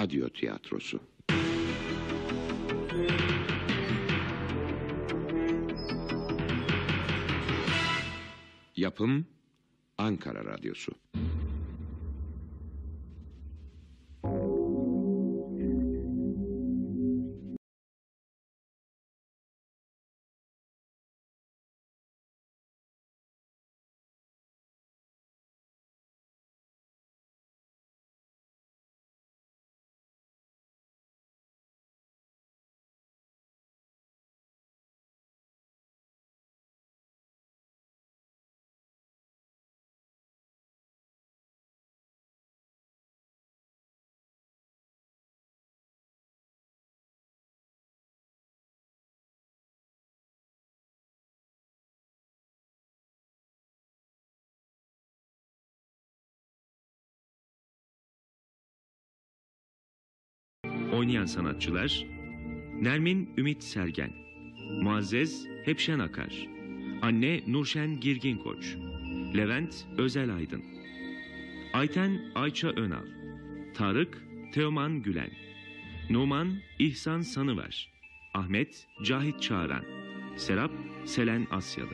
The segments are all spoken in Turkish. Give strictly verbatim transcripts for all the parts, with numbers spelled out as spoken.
Radyo tiyatrosu. Yapım Ankara Radyosu. Oynayan sanatçılar: Nermin Ümit Sergen, Muazzez Hepşen Akar, Anne Nurşen Girgin Koç, Levent Özel Aydın, Ayten Ayça Önal, Tarık Teoman Gülen, Numan İhsan Sanıver, Ahmet Cahit Çağıran, Serap Selen Asyalı.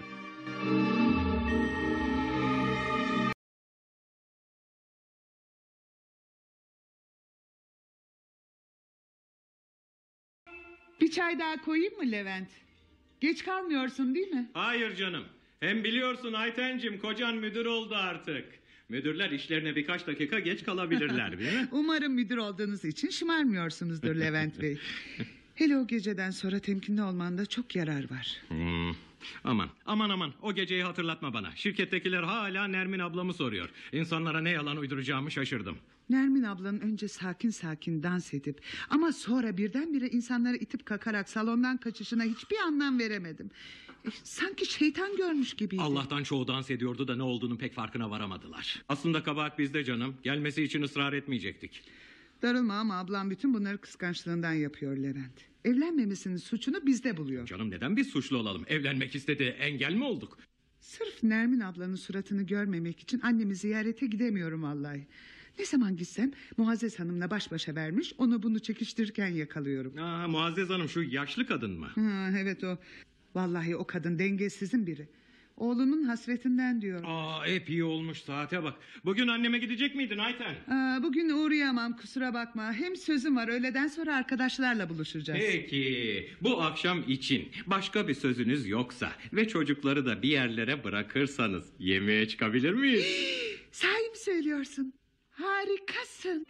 Bir çay daha koyayım mı Levent? Geç kalmıyorsun değil mi? Hayır canım. Hem biliyorsun Aytencim, kocan müdür oldu artık. Müdürler işlerine birkaç dakika geç kalabilirler değil mi? Umarım müdür olduğunuz için şımarmıyorsunuzdur Levent Bey. Hele o geceden sonra temkinli olmanda çok yarar var. Hmm. Aman aman aman, o geceyi hatırlatma bana. Şirkettekiler hala Nermin ablamı soruyor. İnsanlara ne yalan uyduracağımı şaşırdım. Nermin ablanın önce sakin sakin dans edip ama sonra birdenbire insanları itip kakarak salondan kaçışına hiçbir anlam veremedim. E, sanki şeytan görmüş gibiydi. Allah'tan çoğu dans ediyordu da ne olduğunun pek farkına varamadılar. Aslında kabahat bizde canım. Gelmesi için ısrar etmeyecektik. Darılma ama ablam bütün bunları kıskançlığından yapıyor Levent. Evlenmemesinin suçunu bizde buluyor. Canım, neden biz suçlu olalım? Evlenmek istedi, engel mi olduk? Sırf Nermin ablanın suratını görmemek için annemi ziyarete gidemiyorum vallahi. Ne zaman gitsem Muazzez Hanım'la baş başa vermiş, onu bunu çekiştirirken yakalıyorum. Aa, Muazzez Hanım şu yaşlı kadın mı? Ha, evet o. Vallahi o kadın dengesizin biri. Oğlunun hasretinden diyorum. Aa, hep iyi olmuş, saate bak. Bugün anneme gidecek miydin Ayten? Aa, bugün uğrayamam, kusura bakma. Hem sözüm var, öğleden sonra arkadaşlarla buluşacağız. Peki, bu akşam için başka bir sözünüz yoksa ve çocukları da bir yerlere bırakırsanız yemeğe çıkabilir miyiz? Sahi mi söylüyorsun? Harikasın.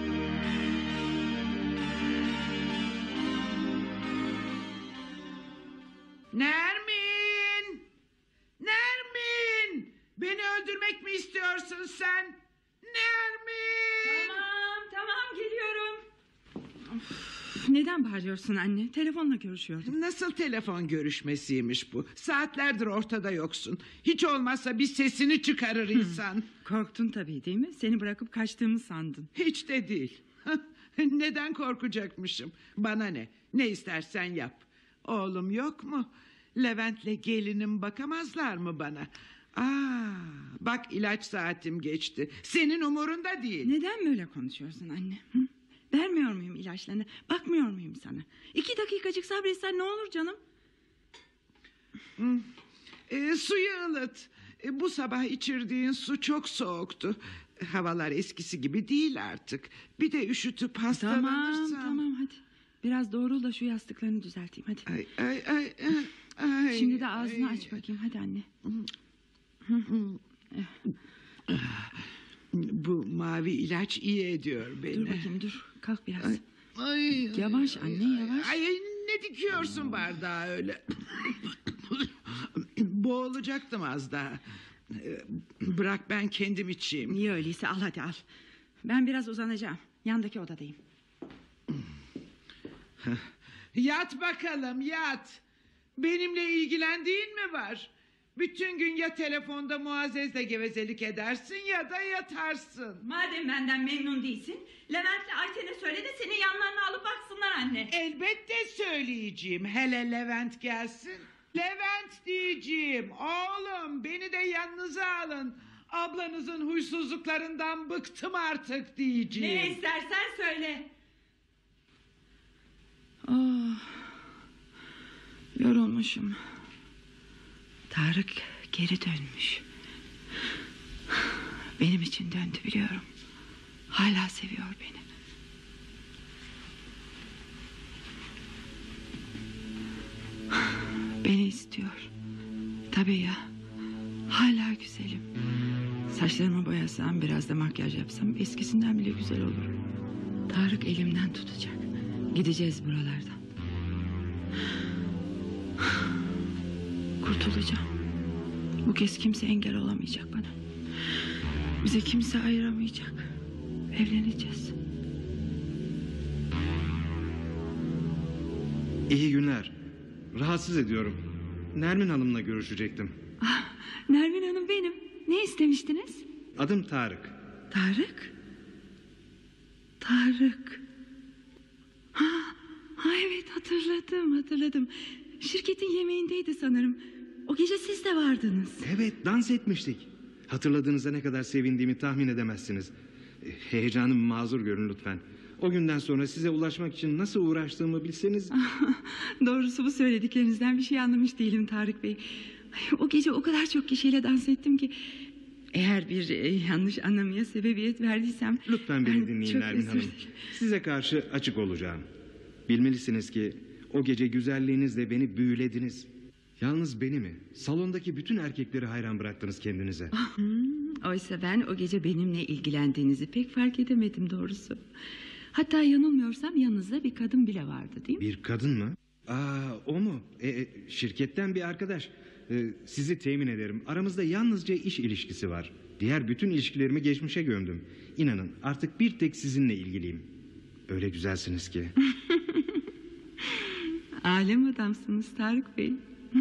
Nermin! Nermin! Beni öldürmek mi istiyorsun sen? Nermin! Tamam tamam geliyorum. Of, neden bağırıyorsun anne? Telefonla görüşüyordum. Nasıl telefon görüşmesiymiş bu? Saatlerdir ortada yoksun. Hiç olmazsa bir sesini çıkarır insan. Korktun tabii değil mi? Seni bırakıp kaçtığımı sandın. Hiç de değil. Neden korkacakmışım? Bana ne? Ne istersen yap. Oğlum yok mu? Levent'le gelinim bakamazlar mı bana? Aa, bak ilaç saatim geçti. Senin umurunda değil. Neden böyle konuşuyorsun anne? Hı? Vermiyor muyum ilaçlarını? Bakmıyor muyum sana? İki dakikacık sabretsen ne olur canım? Hı. E, suyu ılıt. E, bu sabah içirdiğin su çok soğuktu. Havalar eskisi gibi değil artık. Bir de üşütüp hastalanırsan. Tamam tamam hadi. Biraz doğrul da şu yastıklarını düzelteyim hadi. Ay, ay, ay, ay, Şimdi de ağzını ay. aç bakayım hadi anne. Bu mavi ilaç iyi ediyor beni. Dur bakayım dur kalk biraz. Ay, ay, Yavaş anne yavaş. Ay, ne dikiyorsun bardağı öyle? Boğulacaktım az daha. Bırak ben kendim içeyim. Niye öyleyse al hadi al. Ben biraz uzanacağım. Yandaki odadayım. Yat bakalım yat. Benimle ilgilendiğin mi var? Bütün gün ya telefonda Muazzez'le gevezelik edersin ya da yatarsın. Madem benden memnun değilsin, Levent'le Ayten'e söyle de seni yanlarına alıp baksınlar anne. Elbette söyleyeceğim. Hele Levent gelsin. Levent diyeceğim. Oğlum beni de yanınıza alın. Ablanızın huysuzluklarından bıktım artık diyeceğim. Ne istersen söyle. Oh, yorulmuşum. Tarık geri dönmüş. Benim için döndü biliyorum. Hala seviyor beni. Beni istiyor. Tabii ya. Hala güzelim. Saçlarımı boyasam, biraz da makyaj yapsam eskisinden bile güzel olurum. Tarık elimden tutacak. Gideceğiz buralardan. Kurtulacağım. Bu kez kimse engel olamayacak bana. Bizi kimse ayıramayacak. Evleneceğiz. İyi günler. Rahatsız ediyorum. Nermin Hanım'la görüşecektim. Ah, Nermin Hanım benim. Ne istemiştiniz? Adım Tarık. Tarık. Tarık. Ha, ha evet hatırladım hatırladım. Şirketin yemeğindeydi sanırım. O gece siz de vardınız. Evet, dans etmiştik. Hatırladığınızda ne kadar sevindiğimi tahmin edemezsiniz. Heyecanım mazur görün lütfen. O günden sonra size ulaşmak için nasıl uğraştığımı bilseniz... Doğrusu bu söylediklerinizden bir şey anlamış değilim Tarık Bey. Ay, o gece o kadar çok kişiyle dans ettim ki... Eğer bir e, yanlış anlamaya sebebiyet verdiysem... Lütfen beni dinleyin çok Nermin özür Hanım. dilerim. Size karşı açık olacağım. Bilmelisiniz ki o gece güzelliğinizle beni büyülediniz. Yalnız beni mi? Salondaki bütün erkekleri hayran bıraktınız kendinize. Hmm, oysa ben o gece benimle ilgilendiğinizi pek fark edemedim doğrusu. Hatta yanılmıyorsam yanınızda bir kadın bile vardı değil mi? Bir kadın mı? Aa, o mu? E, e, şirketten bir arkadaş. E, sizi temin ederim. Aramızda yalnızca iş ilişkisi var. Diğer bütün ilişkilerimi geçmişe gömdüm. İnanın artık bir tek sizinle ilgiliyim. Öyle güzelsiniz ki. Alem adamsınız Tarık Bey.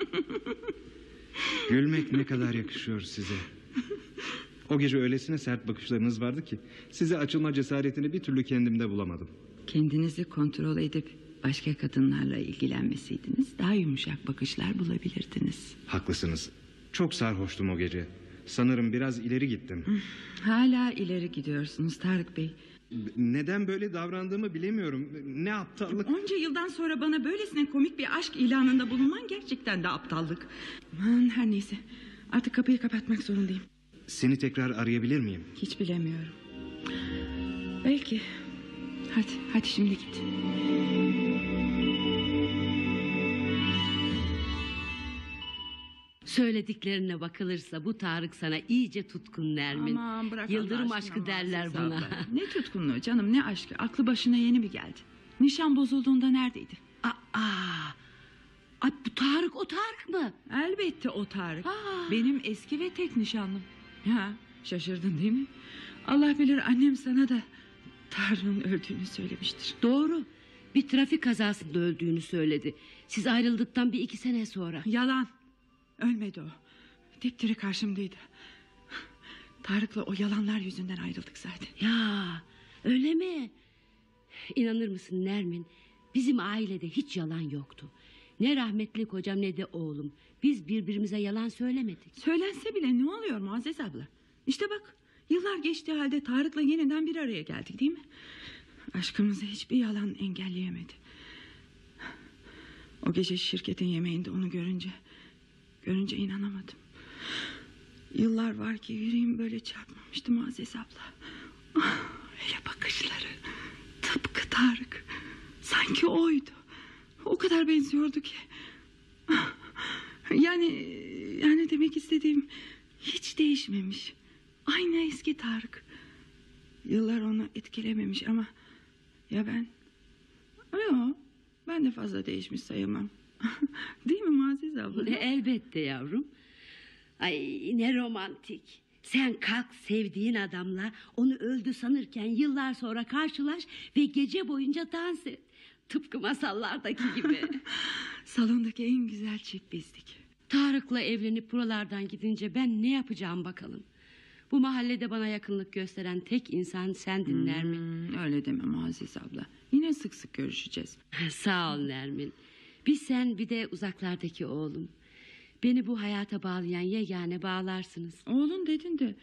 Gülmek ne kadar yakışıyor size. O gece öylesine sert bakışlarınız vardı ki... size açılma cesaretini bir türlü kendimde bulamadım. Kendinizi kontrol edip başka kadınlarla ilgilenmeseydiniz... daha yumuşak bakışlar bulabilirdiniz. Haklısınız. Çok sarhoştum o gece. Sanırım biraz ileri gittim. Hala ileri gidiyorsunuz Tarık Bey. Neden böyle davrandığımı bilemiyorum. Ne aptallık. Onca yıldan sonra bana böylesine komik bir aşk ilanında bulunman gerçekten de aptallık. Aman her neyse. Artık kapıyı kapatmak zorundayım. Seni tekrar arayabilir miyim? Hiç bilemiyorum. Belki. Hadi, hadi şimdi git. Söylediklerine bakılırsa bu Tarık sana iyice tutkun Nermin. Aman bırak Yıldırım Allah aşkına aşkı derler Muazzez buna. abla. Ne tutkunluğu canım ne aşkı. Aklı başına yeni mi geldi? Nişan bozulduğunda neredeydi? Aa, ay bu Tarık o Tarık mı? Elbette o Tarık. Aa. Benim eski ve tek nişanlım. Ya şaşırdın değil mi? Allah bilir annem sana da Tarık'ın öldüğünü söylemiştir. Doğru. Bir trafik kazasında öldüğünü söyledi. Siz ayrıldıktan bir iki sene sonra. Yalan. Ölmedi o. Dipdiri karşımdaydı. Tarık'la o yalanlar yüzünden ayrıldık zaten. Ya öyle mi? İnanır mısın Nermin? Bizim ailede hiç yalan yoktu. Ne rahmetli kocam ne de oğlum. Biz birbirimize yalan söylemedik. Söylense bile ne oluyor Muazzez abla? İşte bak yıllar geçtiği halde Tarık'la yeniden bir araya geldik değil mi? Aşkımızı hiçbir yalan engelleyemedi. O gece şirketin yemeğinde onu görünce... Görünce inanamadım. Yıllar var ki yüreğim böyle çarpmamıştı Muazzez abla. Ah, hele bakışları. Tıpkı Tarık. Sanki oydu. O kadar benziyordu ki. Ah, yani yani demek istediğim hiç değişmemiş. Aynı eski Tarık. Yıllar onu etkilememiş ama ya ben? Yok, ben de fazla değişmiş sayamam. Değil mi Muazzez abla? Elbette yavrum. Ay ne romantik. Sen kalk sevdiğin adamla onu öldü sanırken yıllar sonra karşılaş ve gece boyunca dans et. Tıpkı masallardaki gibi. Salondaki en güzel çift bizdik. Tarık'la evlenip buralardan gidince ben ne yapacağım bakalım. Bu mahallede bana yakınlık gösteren tek insan sendin Nermin. Hmm, öyle deme Muazzez abla. Yine sık sık görüşeceğiz. Sağ ol Nermin. Bir sen bir de uzaklardaki oğlum. Beni bu hayata bağlayan yegane bağlarsınız. Oğlun dedin de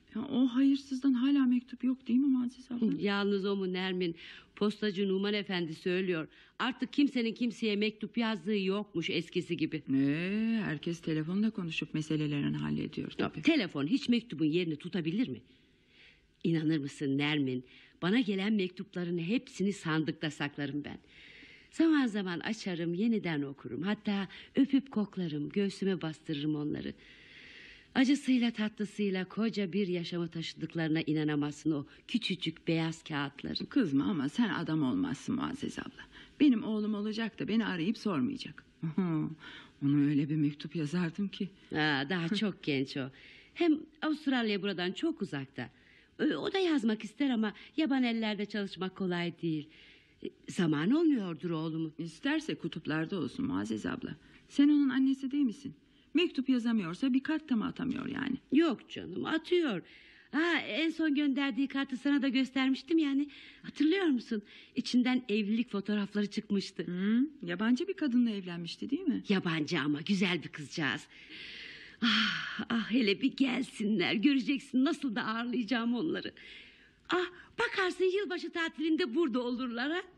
Ya, o hayırsızdan hala mektup yok değil mi Muazzez abla? Yalnız o mu Nermin? Postacı Numan Efendi söylüyor. Artık kimsenin kimseye mektup yazdığı yokmuş eskisi gibi. Ee, herkes telefonla konuşup meselelerini hallediyor tabii. Telefon hiç mektubun yerini tutabilir mi? İnanır mısın Nermin? Bana gelen mektupların hepsini sandıkta saklarım ben. Zaman zaman açarım, yeniden okurum. Hatta öpüp koklarım, göğsüme bastırırım onları. Acısıyla tatlısıyla koca bir yaşamı taşıdıklarına inanamazsın o küçücük beyaz kağıtları. Kızma ama sen adam olmazsın Muazzez abla. Benim oğlum olacak da beni arayıp sormayacak. Ona öyle bir mektup yazardım ki. Aa, daha çok genç o. Hem Avustralya buradan çok uzakta. O da yazmak ister ama yaban ellerde çalışmak kolay değil. Zaman olmuyordur oğlumun. İsterse kutuplarda olsun Muazzez abla. Sen onun annesi değil misin? Mektup yazamıyorsa bir kart da mı atamıyor yani? Yok canım, atıyor. Ha, en son gönderdiği kartı sana da göstermiştim yani. Hatırlıyor musun? İçinden evlilik fotoğrafları çıkmıştı. Hı, yabancı bir kadınla evlenmişti değil mi? Yabancı ama güzel bir kızcağız. Ah, ah hele bir gelsinler, göreceksin nasıl da ağırlayacağım onları. Ah, bakarsın yılbaşı tatilinde burada olurlar ha.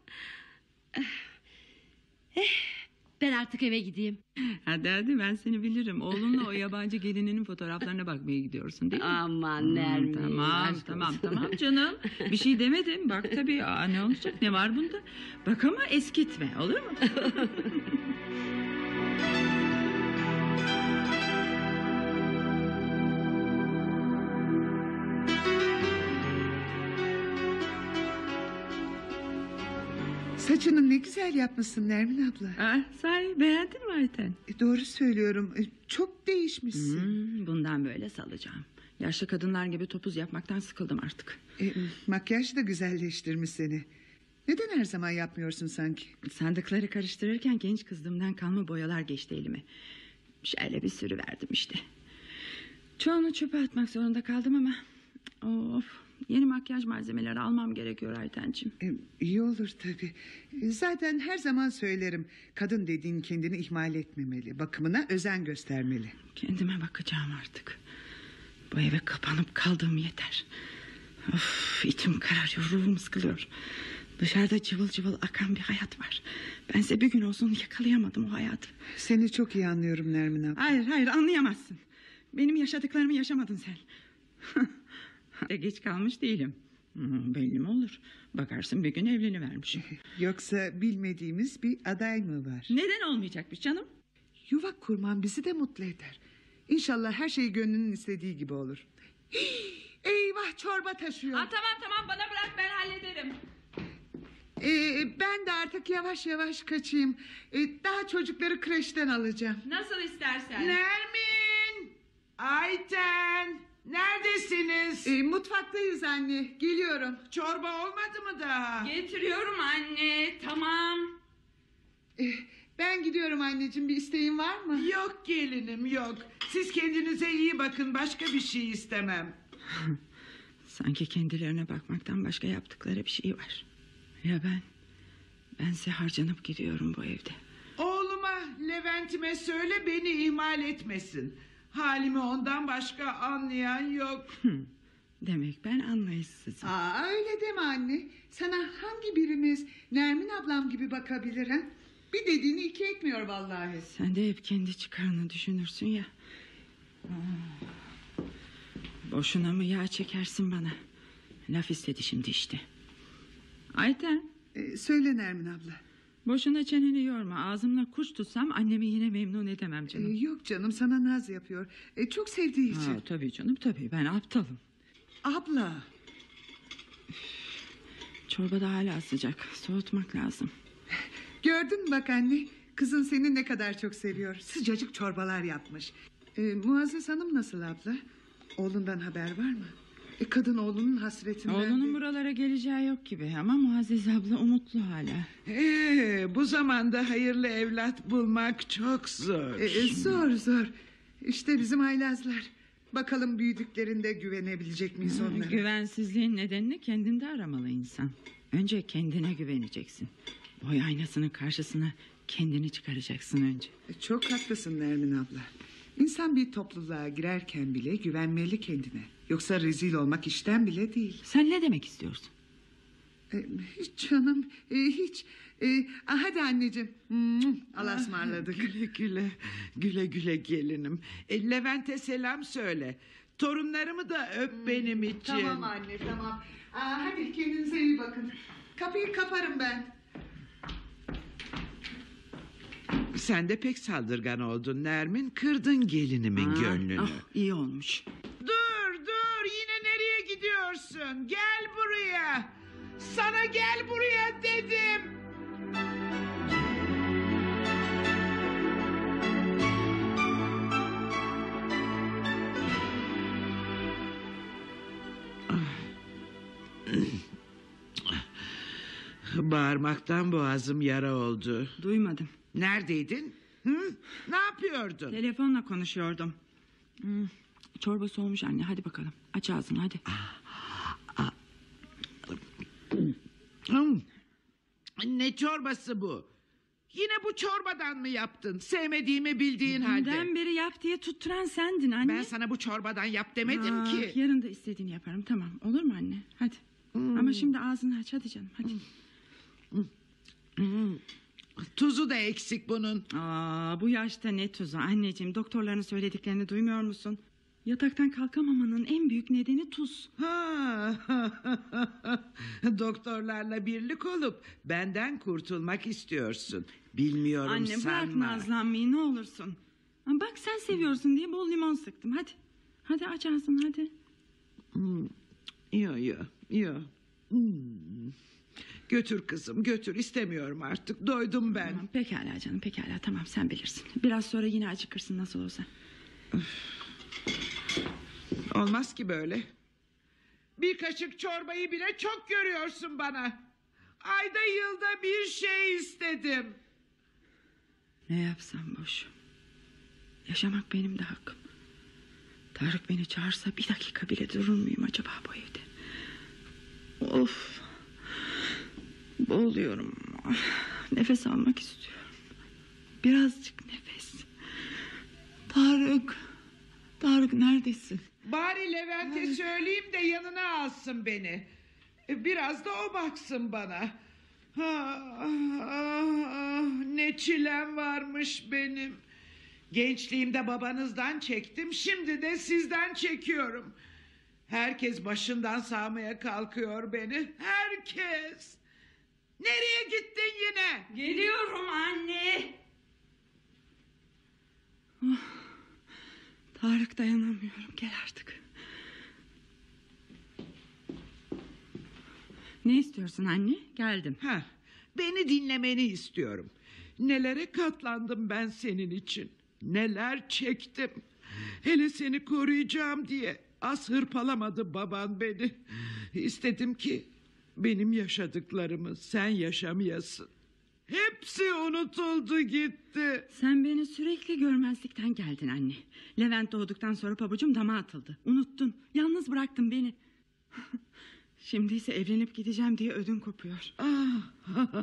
Eh, ben artık eve gideyim. Hadi hadi, ben seni bilirim. Oğlunla o yabancı gelininin fotoğraflarına bakmaya gidiyorsun değil mi? Aman Nermin. Hmm, tamam tamam tamam canım. Bir şey demedim. Bak tabii, aa, ne olacak, ne var bunda? Bak ama eskitme, olur mu? Saçını ne güzel yapmışsın Nermin abla. Ah, sahi beğendin mi Ayten? E, doğru söylüyorum. E, çok değişmişsin. Hmm, bundan böyle salacağım. Yaşlı kadınlar gibi topuz yapmaktan sıkıldım artık. E, makyaj da güzelleştirmiş seni. Neden her zaman yapmıyorsun sanki? Sandıkları karıştırırken genç kızlığımdan kalma boyalar geçti elime. Şöyle bir sürü verdim işte. Çoğunu çöpe atmak zorunda kaldım ama... Of, yeni makyaj malzemeleri almam gerekiyor Aytenciğim. E, iyi olur tabii. E, zaten her zaman söylerim. Kadın dediğin kendini ihmal etmemeli. Bakımına özen göstermeli. Kendime bakacağım artık. Bu eve kapanıp kaldığım yeter. Of, içim kararıyor, ruhum sıkılıyor. Dışarıda cıvıl cıvıl akan bir hayat var. Bense bir gün olsun yakalayamadım o hayatı. Seni çok iyi anlıyorum Nermin abla. Hayır hayır, anlayamazsın. Benim yaşadıklarımı yaşamadın sen. Geç kalmış değilim. Belli mi olur? Bakarsın bir gün evlenivermişim. Yoksa bilmediğimiz bir aday mı var? Neden olmayacakmış canım? Yuva kurman bizi de mutlu eder. İnşallah her şey gönlünün istediği gibi olur. Hii, eyvah, çorba taşıyor. Ha, tamam tamam, bana bırak, ben hallederim. Ee, ben de artık yavaş yavaş kaçayım. Ee, daha çocukları kreşten alacağım. Nasıl istersen. Nermin! Ayten! Neredesiniz? Ee, mutfaktayız anne. Geliyorum. Çorba olmadı mı daha? Getiriyorum anne, tamam. Ee, ben gidiyorum anneciğim. Bir isteğin var mı? Yok gelinim, yok. Siz kendinize iyi bakın, başka bir şey istemem. Sanki kendilerine bakmaktan başka yaptıkları bir şey var. Ya ben? Bense harcanıp gidiyorum bu evde. Oğluma, Levent'ime söyle beni ihmal etmesin. Halimi ondan başka anlayan yok. Demek ben anlayışsızım. Aa, öyle deme anne. Sana hangi birimiz Nermin ablam gibi bakabilir ha? Bir dediğini iki etmiyor vallahi. Sen de hep kendi çıkarını düşünürsün ya. Boşuna mı yağ çekersin bana? Laf istedi şimdi işte. Ayten, Ee, söyle Nermin abla. boşuna çeneni yorma. Ağzımla kuş tutsam annemi yine memnun edemem Ee, canım. yok canım, sana naz yapıyor. Ee, çok sevdiği için. Ha, tabii canım tabii, ben aptalım. Abla. Çorba da hala sıcak, soğutmak lazım. Gördün mü bak anne. Kızın seni ne kadar çok seviyor. Sıcacık çorbalar yapmış. Ee, Muazzez Hanım nasıl abla? Oğlundan haber var mı? E, kadın oğlunun hasretinden... Oğlunun de- buralara geleceği yok gibi ama Muazzez abla umutlu hala. Ee, bu zamanda hayırlı evlat bulmak çok zor. Ee, zor zor. İşte bizim haylazlar. Bakalım büyüdüklerinde güvenebilecek miyiz onlara? Güvensizliğin nedenini kendinde aramalı insan. Önce kendine güveneceksin. Boy aynasının karşısına kendini çıkaracaksın önce. E, Çok haklısın Nermin abla. İnsan bir topluluğa girerken bile güvenmeli kendine. Yoksa rezil olmak işten bile değil. Sen ne demek istiyorsun? Ee, hiç canım, e, hiç. Ee, ah, hadi anneciğim. Hmm, Allah'a ısmarladık. Güle güle, güle güle gelinim. E, Levent'e selam söyle. Torunlarımı da öp benim için. Tamam anne, tamam. Aa, hadi kendinize iyi bakın. Kapıyı kaparım ben. Sen de pek saldırgan oldun Nermin. Kırdın gelinimin Aa, gönlünü. ah, iyi olmuş. Dur dur, yine nereye gidiyorsun? Gel buraya. Sana gel buraya dedim. Bağırmaktan boğazım yara oldu. Duymadım. Neredeydin? Hı? Ne yapıyordun? Telefonla konuşuyordum. Hmm, çorba soğumuş anne, hadi bakalım. Aç ağzını hadi. Hmm. Ne çorbası bu? Yine bu çorbadan mı yaptın? Sevmediğimi bildiğin halde. Dünden beri yap diye tutturan sendin anne. Ben sana bu çorbadan yap demedim Ah, ki. yarın da istediğini yaparım, tamam. Olur mu anne? Hadi. Hmm. Ama şimdi ağzını aç hadi canım, hadi. Hmm. Tuzu da eksik bunun. Aa, bu yaşta ne tuzu anneciğim, doktorların söylediklerini duymuyor musun? Yataktan kalkamamanın en büyük nedeni tuz. Ha. Doktorlarla birlik olup benden kurtulmak istiyorsun. Bilmiyorum Anne sanma. bırak nazlanmayı ne olursun. Ama bak sen seviyorsun diye bol limon sıktım, hadi. Hadi aç ağzını hadi. Hmm. Yo yo yo. Hmm. Götür kızım götür, istemiyorum artık, doydum ben. Tamam, pekala canım pekala, tamam sen bilirsin. Biraz sonra yine acıkırsın nasıl olsa. Olmaz ki böyle. Bir kaşık çorbayı bile çok görüyorsun bana. Ayda yılda bir şey istedim. Ne yapsam boş. Yaşamak benim de hakkım. Tarık beni çağırsa bir dakika bile durur muyum acaba bu evde? Of. Boğuluyorum. Nefes almak istiyorum. Birazcık nefes. Tarık. Tarık neredesin? Bari Levent'e söyleyeyim de yanına alsın beni. Biraz da o baksın bana. Ah, ah, ah, ne çilem varmış benim. Gençliğimde babanızdan çektim, şimdi de sizden çekiyorum. Herkes başından sağmaya kalkıyor beni. Herkes. Nereye gittin yine? Geliyorum anne. Oh, Tarık dayanamıyorum, gel artık. Ne istiyorsun anne? Geldim. Ha, beni dinlemeni istiyorum. Nelere katlandım ben senin için. Neler çektim. Hele seni koruyacağım diye az hırpalamadı baban beni. İstedim ki benim yaşadıklarımı sen yaşamayasın. Hepsi unutuldu gitti. Sen beni sürekli görmezlikten geldin anne. Levent doğduktan sonra pabucum dama atıldı. Unuttun. Yalnız bıraktın beni. Şimdi ise evlenip gideceğim diye ödün kopuyor. Ah,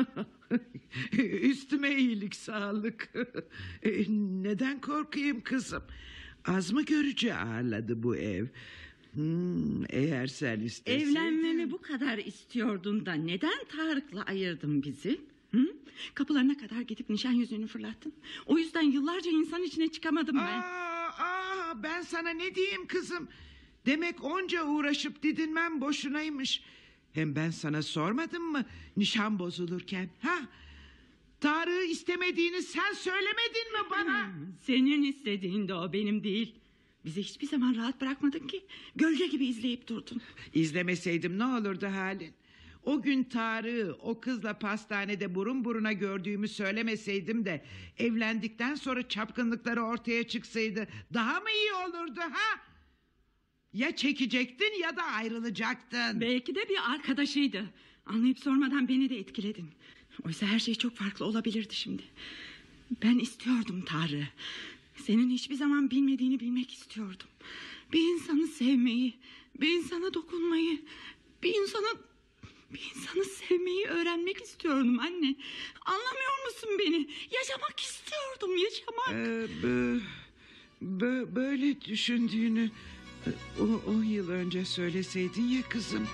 üstüme iyilik sağlık. E, neden korkayım kızım? Az mı görücü ağırladı bu ev? Hmm, eğer sen isteseydin... Evlenmemi bu kadar istiyordun da neden Tarık'la ayırdın bizi? Hı? Kapılarına kadar gidip nişan yüzüğünü fırlattın. O yüzden yıllarca insan içine çıkamadım ben. Aa, aa, ben sana ne diyeyim kızım? Demek onca uğraşıp didinmem boşunaymış. Hem ben sana sormadım mı nişan bozulurken? Ha? Tarık'ı istemediğini sen söylemedin mi bana? Senin istediğin de o, benim değil. Bizi hiçbir zaman rahat bırakmadın ki. Gölge gibi izleyip durdun. İzlemeseydim ne olurdu halin? O gün Tarık'ı o kızla pastanede burun buruna gördüğümü söylemeseydim de... evlendikten sonra çapkınlıkları ortaya çıksaydı daha mı iyi olurdu ha? Ya çekecektin ya da ayrılacaktın. Belki de bir arkadaşıydı. Anlayıp sormadan beni de etkiledin. Oysa her şey çok farklı olabilirdi şimdi. Ben istiyordum Tarık'ı. Senin hiçbir zaman bilmediğini bilmek istiyordum. Bir insanı sevmeyi, bir insana dokunmayı, bir insanı bir insanı sevmeyi öğrenmek istiyordum anne. Anlamıyor musun beni? Yaşamak istiyordum, yaşamak. Ee, bö- bö- böyle düşündüğünü O on yıl önce söyleseydin ya kızım.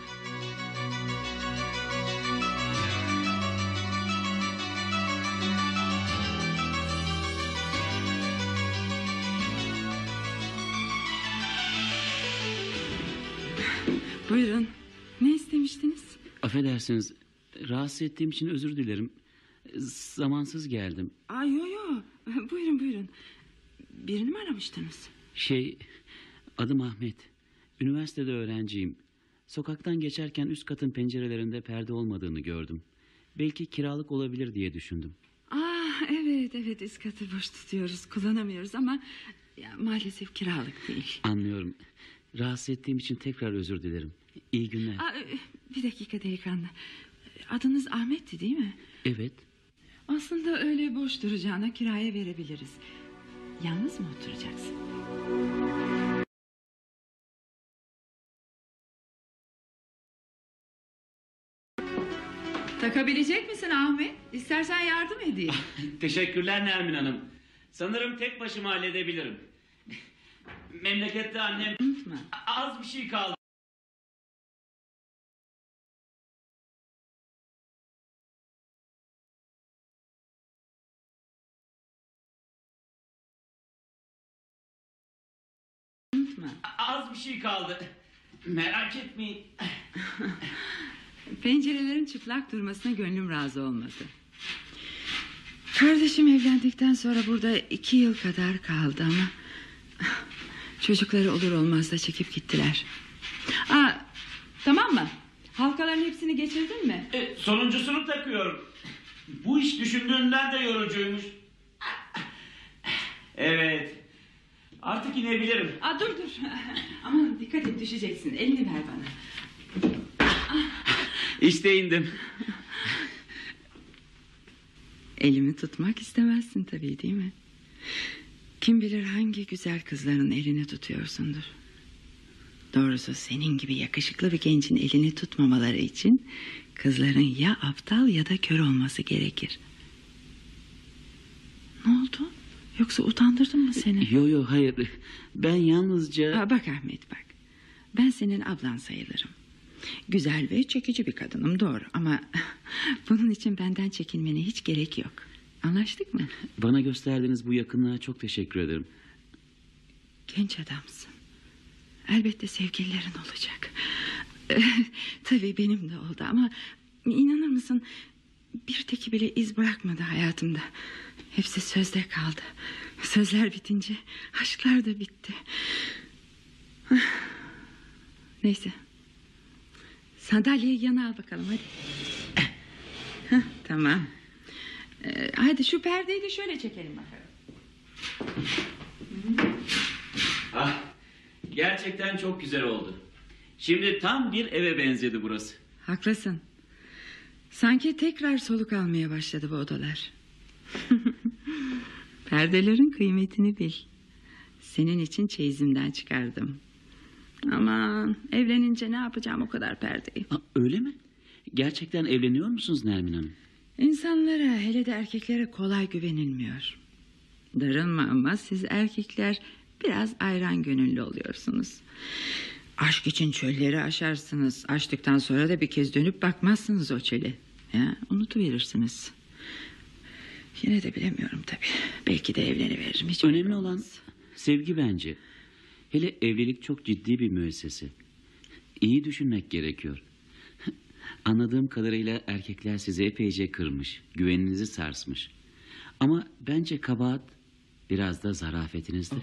Buyurun. Ne istemiştiniz? Affedersiniz, rahatsız ettiğim için özür dilerim. Zamansız geldim. Aa, yo yo. Buyurun buyurun. Birini mi aramıştınız? Şey, adım Ahmet. Üniversitede öğrenciyim. Sokaktan geçerken üst katın pencerelerinde perde olmadığını gördüm. Belki kiralık olabilir diye düşündüm. Aa, evet evet, üst katı boş tutuyoruz, kullanamıyoruz ama ya, maalesef kiralık değil. Anlıyorum. Rahatsız ettiğim için tekrar özür dilerim. İyi günler. Aa, bir dakika delikanlı. Adınız Ahmet'ti değil mi? Evet. Aslında öyle boş duracağına kiraya verebiliriz. Yalnız mı oturacaksın? Takabilecek misin Ahmet? İstersen yardım edeyim. Teşekkürler Nermin Hanım. Sanırım tek başıma halledebilirim. Memlekette annem... Unutma. Az bir şey kaldı. Unutma. Az bir şey kaldı. Merak etmeyin. Pencerelerin çıplak durmasına gönlüm razı olmadı. Kardeşim evlendikten sonra burada iki yıl kadar kaldı ama... çocukları olur olmaz da çekip gittiler. Aa, tamam mı? Halkaların hepsini geçirdin mi? E, sonuncusunu takıyorum. Bu iş düşündüğünden de yorucuymuş. Evet. Artık inebilirim. Aa, dur dur. Aman dikkat et, düşeceksin. Elini ver bana. İşte indim. Elimi tutmak istemezsin tabii, değil mi? Kim bilir hangi güzel kızların elini tutuyorsundur. Doğrusu senin gibi yakışıklı bir gencin elini tutmamaları için... kızların ya aptal ya da kör olması gerekir. Ne oldu? Yoksa utandırdım mı seni? Yo yo hayır. Ben yalnızca... Aa, bak Ahmet bak. Ben senin ablan sayılırım. Güzel ve çekici bir kadınım, doğru, ama... bunun için benden çekinmene hiç gerek yok. Anlaştık mı? Bana gösterdiğiniz bu yakınlığa çok teşekkür ederim. Genç adamsın. Elbette sevgililerin olacak. Tabii benim de oldu ama... inanır mısın... bir teki bile iz bırakmadı hayatımda. Hepsi sözde kaldı. Sözler bitince aşklar da bitti. Neyse. Sandalyeyi yana al bakalım hadi. Heh, tamam. Ee, hadi şu perdeyi de şöyle çekelim bakalım. Ah, gerçekten çok güzel oldu. Şimdi tam bir eve benzedi burası. Haklısın. Sanki tekrar soluk almaya başladı bu odalar. Perdelerin kıymetini bil. Senin için çeyizimden çıkardım. Aman, evlenince ne yapacağım o kadar perdeyi? Aa, öyle mi? Gerçekten evleniyor musunuz Nermin Hanım? İnsanlara, hele de erkeklere kolay güvenilmiyor. Darılma ama siz erkekler biraz ayran gönüllü oluyorsunuz. Aşk için çölleri aşarsınız. Açtıktan sonra da bir kez dönüp bakmazsınız o çöle. Ya, unutuverirsiniz. Yine de bilemiyorum tabii. Belki de evleniveririm. Hiç önemli olan sevgi bence. Hele evlilik çok ciddi bir müessese. İyi düşünmek gerekiyor. Anladığım kadarıyla erkekler sizi epeyce kırmış, güveninizi sarsmış. Ama bence kabahat biraz da zarafetinizde.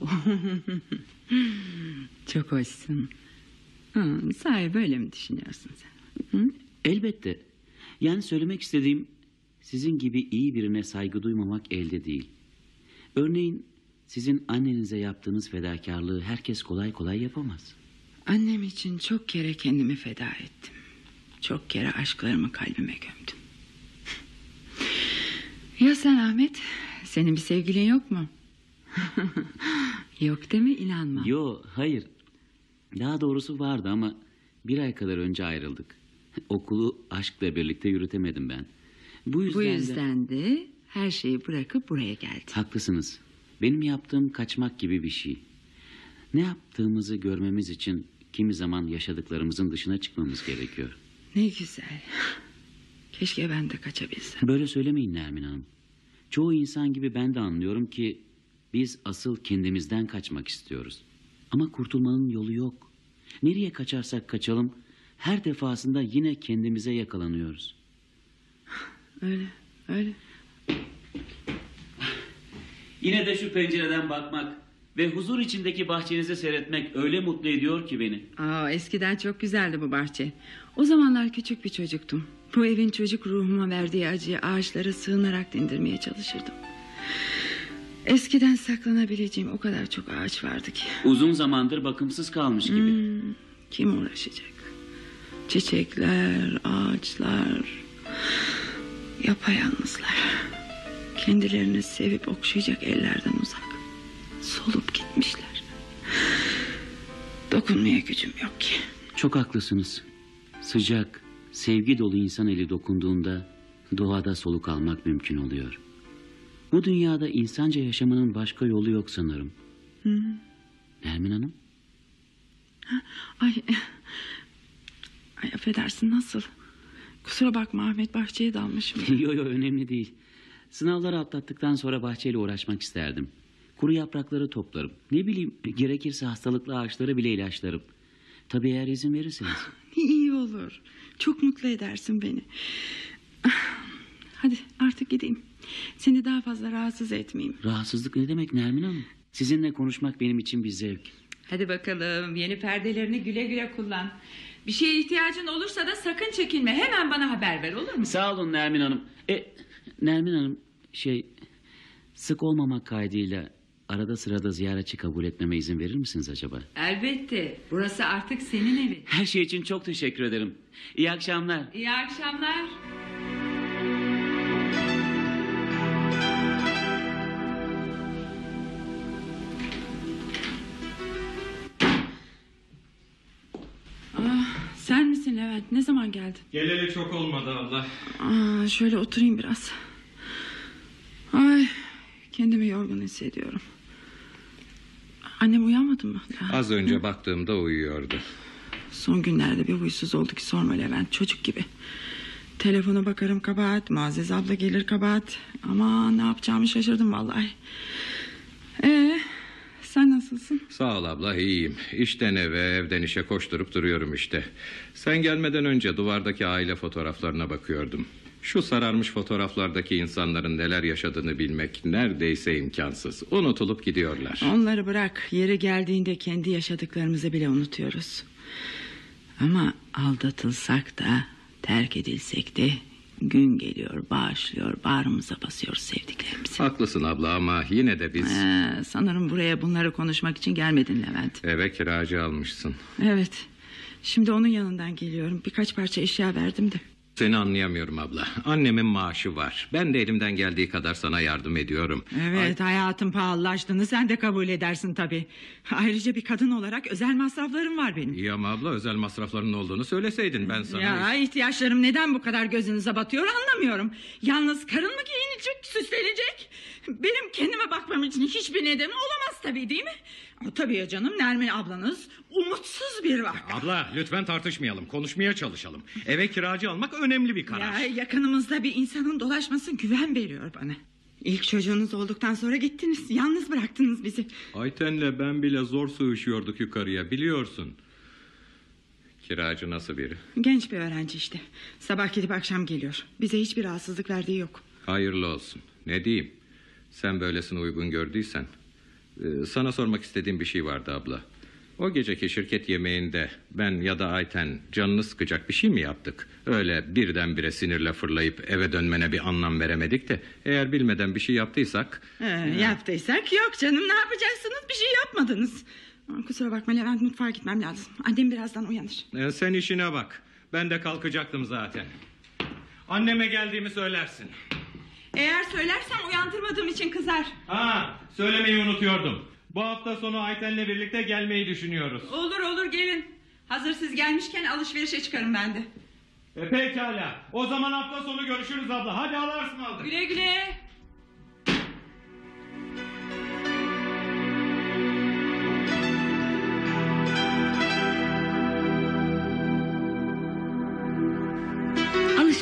Çok hoşsun. Hı, sahi böyle mi düşünüyorsun sen? Hı? Elbette. Yani söylemek istediğim, sizin gibi iyi birine saygı duymamak elde değil. Örneğin sizin annenize yaptığınız fedakarlığı herkes kolay kolay yapamaz. Annem için çok kere kendimi feda ettim. Çok kere aşklarımı kalbime gömdüm. Ya sen Ahmet? Senin bir sevgilin yok mu? Yok değil mi? İnanma. Yo, hayır. Daha doğrusu vardı ama bir ay kadar önce ayrıldık. Okulu aşkla birlikte yürütemedim ben. Bu yüzden, Bu yüzden de... de her şeyi bırakıp buraya geldim. Haklısınız. Benim yaptığım kaçmak gibi bir şey. Ne yaptığımızı görmemiz için kimi zaman yaşadıklarımızın dışına çıkmamız gerekiyor. Ne güzel. Keşke ben de kaçabilsem. Böyle söylemeyin Nermin Hanım. Çoğu insan gibi ben de anlıyorum ki biz asıl kendimizden kaçmak istiyoruz. Ama kurtulmanın yolu yok. Nereye kaçarsak kaçalım her defasında yine kendimize yakalanıyoruz. Öyle, öyle. Yine de şu pencereden bakmak ve huzur içindeki bahçenizi seyretmek öyle mutlu ediyor ki beni. Aa, eskiden çok güzeldi bu bahçe. O zamanlar küçük bir çocuktum. Bu evin çocuk ruhuma verdiği acıyı ağaçlara sığınarak dindirmeye çalışırdım. Eskiden saklanabileceğim o kadar çok ağaç vardı ki. Uzun zamandır bakımsız kalmış gibi. Hmm, kim uğraşacak? Çiçekler, ağaçlar, yapayalnızlar. Kendilerini sevip okşayacak ellerden uzak. Solup gitmişler. Dokunmaya gücüm yok ki. Çok haklısınız. Sıcak, sevgi dolu insan eli dokunduğunda doğada soluk almak mümkün oluyor. Bu dünyada insanca yaşamanın başka yolu yok sanırım. Hı. Nermin Hanım? Ay, ay affedersin, nasıl? Kusura bakma Ahmet, bahçeye dalmışım. Yok yok, önemli değil. Sınavları atlattıktan sonra bahçeyle uğraşmak isterdim. Kuru yaprakları toplarım. Ne bileyim, gerekirse hastalıklı ağaçları bile ilaçlarım. Tabii eğer izin verirseniz. İyi olur. Çok mutlu edersin beni. Hadi artık gideyim. Seni daha fazla rahatsız etmeyeyim. Rahatsızlık ne demek Nermin Hanım? Sizinle konuşmak benim için bir zevk. Hadi bakalım, yeni perdelerini güle güle kullan. Bir şeye ihtiyacın olursa da sakın çekinme. Hemen bana haber ver, olur mu? Sağ olun Nermin Hanım. E, Nermin Hanım, şey, sık olmamak kaydıyla arada sırada ziyaretçi kabul etmeme izin verir misiniz acaba? Elbette. Burası artık senin evin. Her şey için çok teşekkür ederim. İyi akşamlar. İyi akşamlar. Ah, sen misin Levent? Ne zaman geldin? Geleli çok olmadı abla. Aa, şöyle oturayım biraz. Ay, kendimi yorgun hissediyorum. Annem uyanmadı mı? Daha? Az önce baktığımda uyuyordu. Son günlerde bir huysuz oldu ki sorma Levent, çocuk gibi. Telefona bakarım kabahat, Muazzez abla gelir kabahat. Ama ne yapacağımı şaşırdım vallahi. Ee, sen nasılsın? Sağ ol abla, iyiyim. İşten eve, evden işe koşturup duruyorum işte. Sen gelmeden önce duvardaki aile fotoğraflarına bakıyordum. Şu sararmış fotoğraflardaki insanların neler yaşadığını bilmek neredeyse imkansız. Unutulup gidiyorlar. Onları bırak, yeri geldiğinde kendi yaşadıklarımızı bile unutuyoruz. Ama aldatılsak da, terk edilsek de gün geliyor, bağışlıyor, bağrımıza basıyoruz sevdiklerimizi. Haklısın abla ama yine de biz... Ee, sanırım buraya bunları konuşmak için gelmedin Levent. Eve kiracı almışsın. Evet, şimdi onun yanından geliyorum. Birkaç parça eşya verdim de. Seni anlayamıyorum abla. Annemin maaşı var. Ben de elimden geldiği kadar sana yardım ediyorum. Evet, Ay... hayatın pahalılaştığını sen de kabul edersin tabii. Ayrıca bir kadın olarak özel masraflarım var benim. İyi ama abla, özel masrafların olduğunu söyleseydin ben sana... Ya ihtiyaçlarım neden bu kadar gözünüze batıyor anlamıyorum. Yalnız karın mı giyinecek, süslenecek? Benim kendime bakmam için hiçbir nedeni olamaz tabii, değil mi? O tabii ya canım, Nermin ablanız umutsuz bir vaka. Abla lütfen tartışmayalım, konuşmaya çalışalım. Eve kiracı almak önemli bir karar. Ya, yakınımızda bir insanın dolaşması güven veriyor bana. İlk çocuğunuz olduktan sonra gittiniz, yalnız bıraktınız bizi. Ayten'le ben bile zor sığışıyorduk yukarıya, biliyorsun. Kiracı nasıl biri? Genç bir öğrenci işte. Sabah gidip akşam geliyor. Bize hiçbir rahatsızlık verdiği yok. Hayırlı olsun. Ne diyeyim? Sen böylesini uygun gördüysen. Ee, sana sormak istediğim bir şey vardı abla. O geceki şirket yemeğinde ben ya da Ayten canını sıkacak bir şey mi yaptık? Öyle birdenbire sinirle fırlayıp eve dönmene bir anlam veremedik de... ...eğer bilmeden bir şey yaptıysak... Ee, yaptıysak yok canım, ne yapacaksınız, bir şey yapmadınız. Kusura bakma Levent, mutfağa gitmem lazım. Annem birazdan uyanır. Ee, sen işine bak. Ben de kalkacaktım zaten. Anneme geldiğimi söylersin. Eğer söylersem uyandırmadığım için kızar. Ha, söylemeyi unutuyordum. Bu hafta sonu Ayten'le birlikte gelmeyi düşünüyoruz. Olur olur, gelin. Hazır siz gelmişken alışverişe çıkarım ben de. E pekala. O zaman hafta sonu görüşürüz abla. Hadi Allah'a ısmarladık. Güle güle.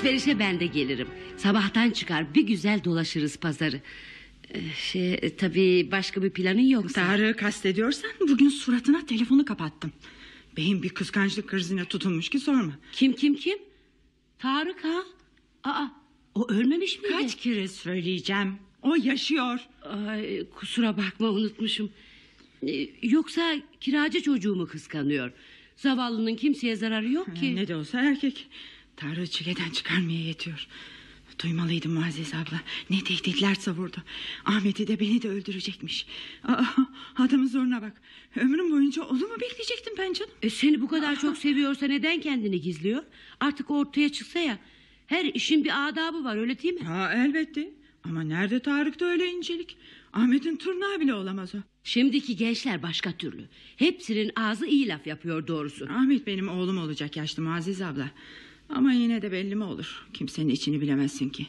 Alışverişe ben de gelirim. Sabahtan çıkar bir güzel dolaşırız pazarı. Ee, Şey, e, tabii başka bir planın yoksa. Tarık'ı kastediyorsan bugün suratına telefonu kapattım. Beyim bir kıskançlık krizine tutulmuş ki sorma. Kim kim kim? Tarık ha? Aa, o ölmemiş miydi? Kaç kere söyleyeceğim. O yaşıyor. Ay, kusura bakma unutmuşum. Ee, Yoksa kiracı çocuğu mu kıskanıyor? Zavallının kimseye zararı yok ki. Ne de olsa erkek. Tarık'ı çileden çıkarmaya yetiyor. Duymalıydım Muazzez abla. Ne tehditler savurdu. Ahmet'i de beni de öldürecekmiş. Aa, adamın zoruna bak. Ömrüm boyunca onu mu bekleyecektim ben canım? E, seni bu kadar çok seviyorsa neden kendini gizliyor? Artık ortaya çıksa ya. Her işin bir adabı var, öyle değil mi? Ha, elbette. Ama nerede Tarık'ta öyle incelik? Ahmet'in tırnağı bile olamaz o. Şimdiki gençler başka türlü. Hepsinin ağzı iyi laf yapıyor doğrusu. Ahmet benim oğlum olacak yaşlı Muazzez abla. Ama yine de belli mi olur? Kimsenin içini bilemezsin ki.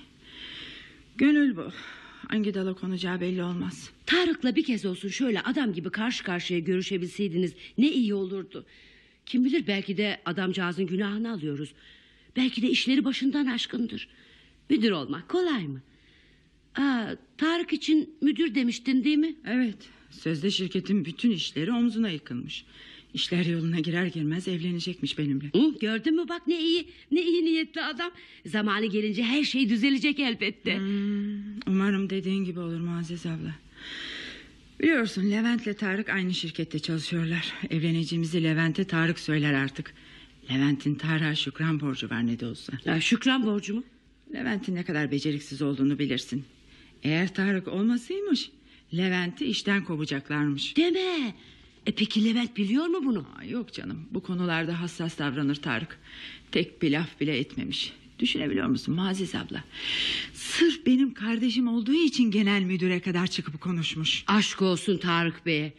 Gönül bu. Hangi dala konacağı belli olmaz. Tarık'la bir kez olsun şöyle adam gibi karşı karşıya görüşebilseydiniz ne iyi olurdu. Kim bilir, belki de adamcağızın günahını alıyoruz. Belki de işleri başından aşkındır. Müdür olmak kolay mı? Aa, Tarık için müdür demiştin değil mi? Evet. Sözde şirketin bütün işleri omzuna yıkılmış. İşler yoluna girer girmez evlenecekmiş benimle. Hı, gördün mü bak, ne iyi ne iyi niyetli adam. Zamanı gelince her şey düzelecek elbette. Hmm, umarım dediğin gibi olur Muazzez abla. Biliyorsun Levent'le Tarık aynı şirkette çalışıyorlar. Evleneceğimizi Levent'e Tarık söyler artık. Levent'in Tarık'a şükran borcu var ne de olsa. Ya, şükran borcu mu? Levent'in ne kadar beceriksiz olduğunu bilirsin. Eğer Tarık olmasaymış Levent'i işten kovacaklarmış. Deme. E peki Levent biliyor mu bunu? Aa, yok canım, bu konularda hassas davranır Tarık. Tek bir laf bile etmemiş. Düşünebiliyor musun Muazzez abla? Sırf benim kardeşim olduğu için genel müdüre kadar çıkıp konuşmuş. Aşk olsun Tarık Bey'e.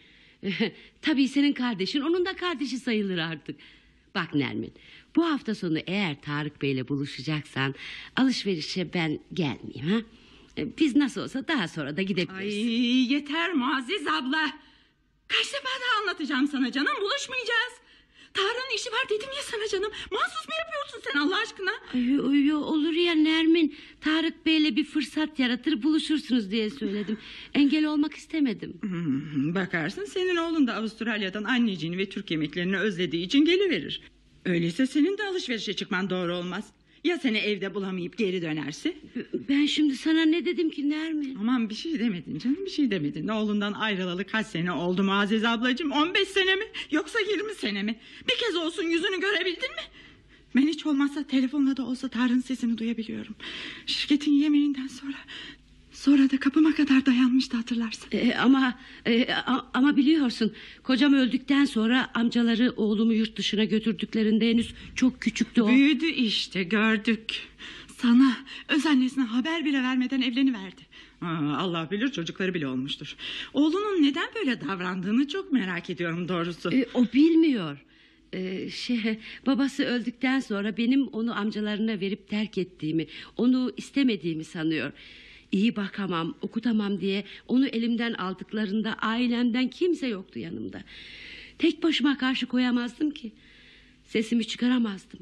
Tabii senin kardeşin onun da kardeşi sayılır artık. Bak Nermin, bu hafta sonu eğer Tarık Bey'le buluşacaksan alışverişe ben gelmeyeyim ha? Biz nasıl olsa daha sonra da gidebiliriz. Ay yeter Muazzez abla. Kaç defa daha anlatacağım sana canım, buluşmayacağız. Tarık'ın işi var dedim ya sana canım. Mahsus mu yapıyorsun sen Allah aşkına? Ay, yo, olur ya Nermin. Tarık Bey'le bir fırsat yaratır buluşursunuz diye söyledim. Engel olmak istemedim. Hmm, bakarsın senin oğlun da Avustralya'dan anneciğini ve Türk yemeklerini özlediği için geliverir. Öyleyse senin de alışverişe çıkman doğru olmaz. Ya seni evde bulamayıp geri dönerse? Ben şimdi sana ne dedim ki Nermin? Aman bir şey demedin canım, bir şey demedin. Oğlundan ayrılalı kaç sene oldu Muazzez ablacığım? on beş sene mi yoksa yirmi sene mi? Bir kez olsun yüzünü görebildin mi? Ben hiç olmazsa telefonla da olsa Tarık'ın sesini duyabiliyorum. Şirketin yemeğinden sonra... Sonra da kapıma kadar dayanmıştı hatırlarsın. Ee, ama e, a, ama biliyorsun kocam öldükten sonra amcaları oğlumu yurt dışına götürdüklerinde henüz çok küçüktü o. Büyüdü işte, gördük. Sana öz annesine haber bile vermeden evleniverdi. Aa, Allah bilir çocukları bile olmuştur. Oğlunun neden böyle davrandığını çok merak ediyorum doğrusu. Ee, o bilmiyor. Ee, şey, babası öldükten sonra benim onu amcalarına verip terk ettiğimi, onu istemediğimi sanıyor. İyi bakamam, okutamam diye onu elimden aldıklarında ailemden kimse yoktu yanımda. Tek başıma karşı koyamazdım ki. Sesimi çıkaramazdım.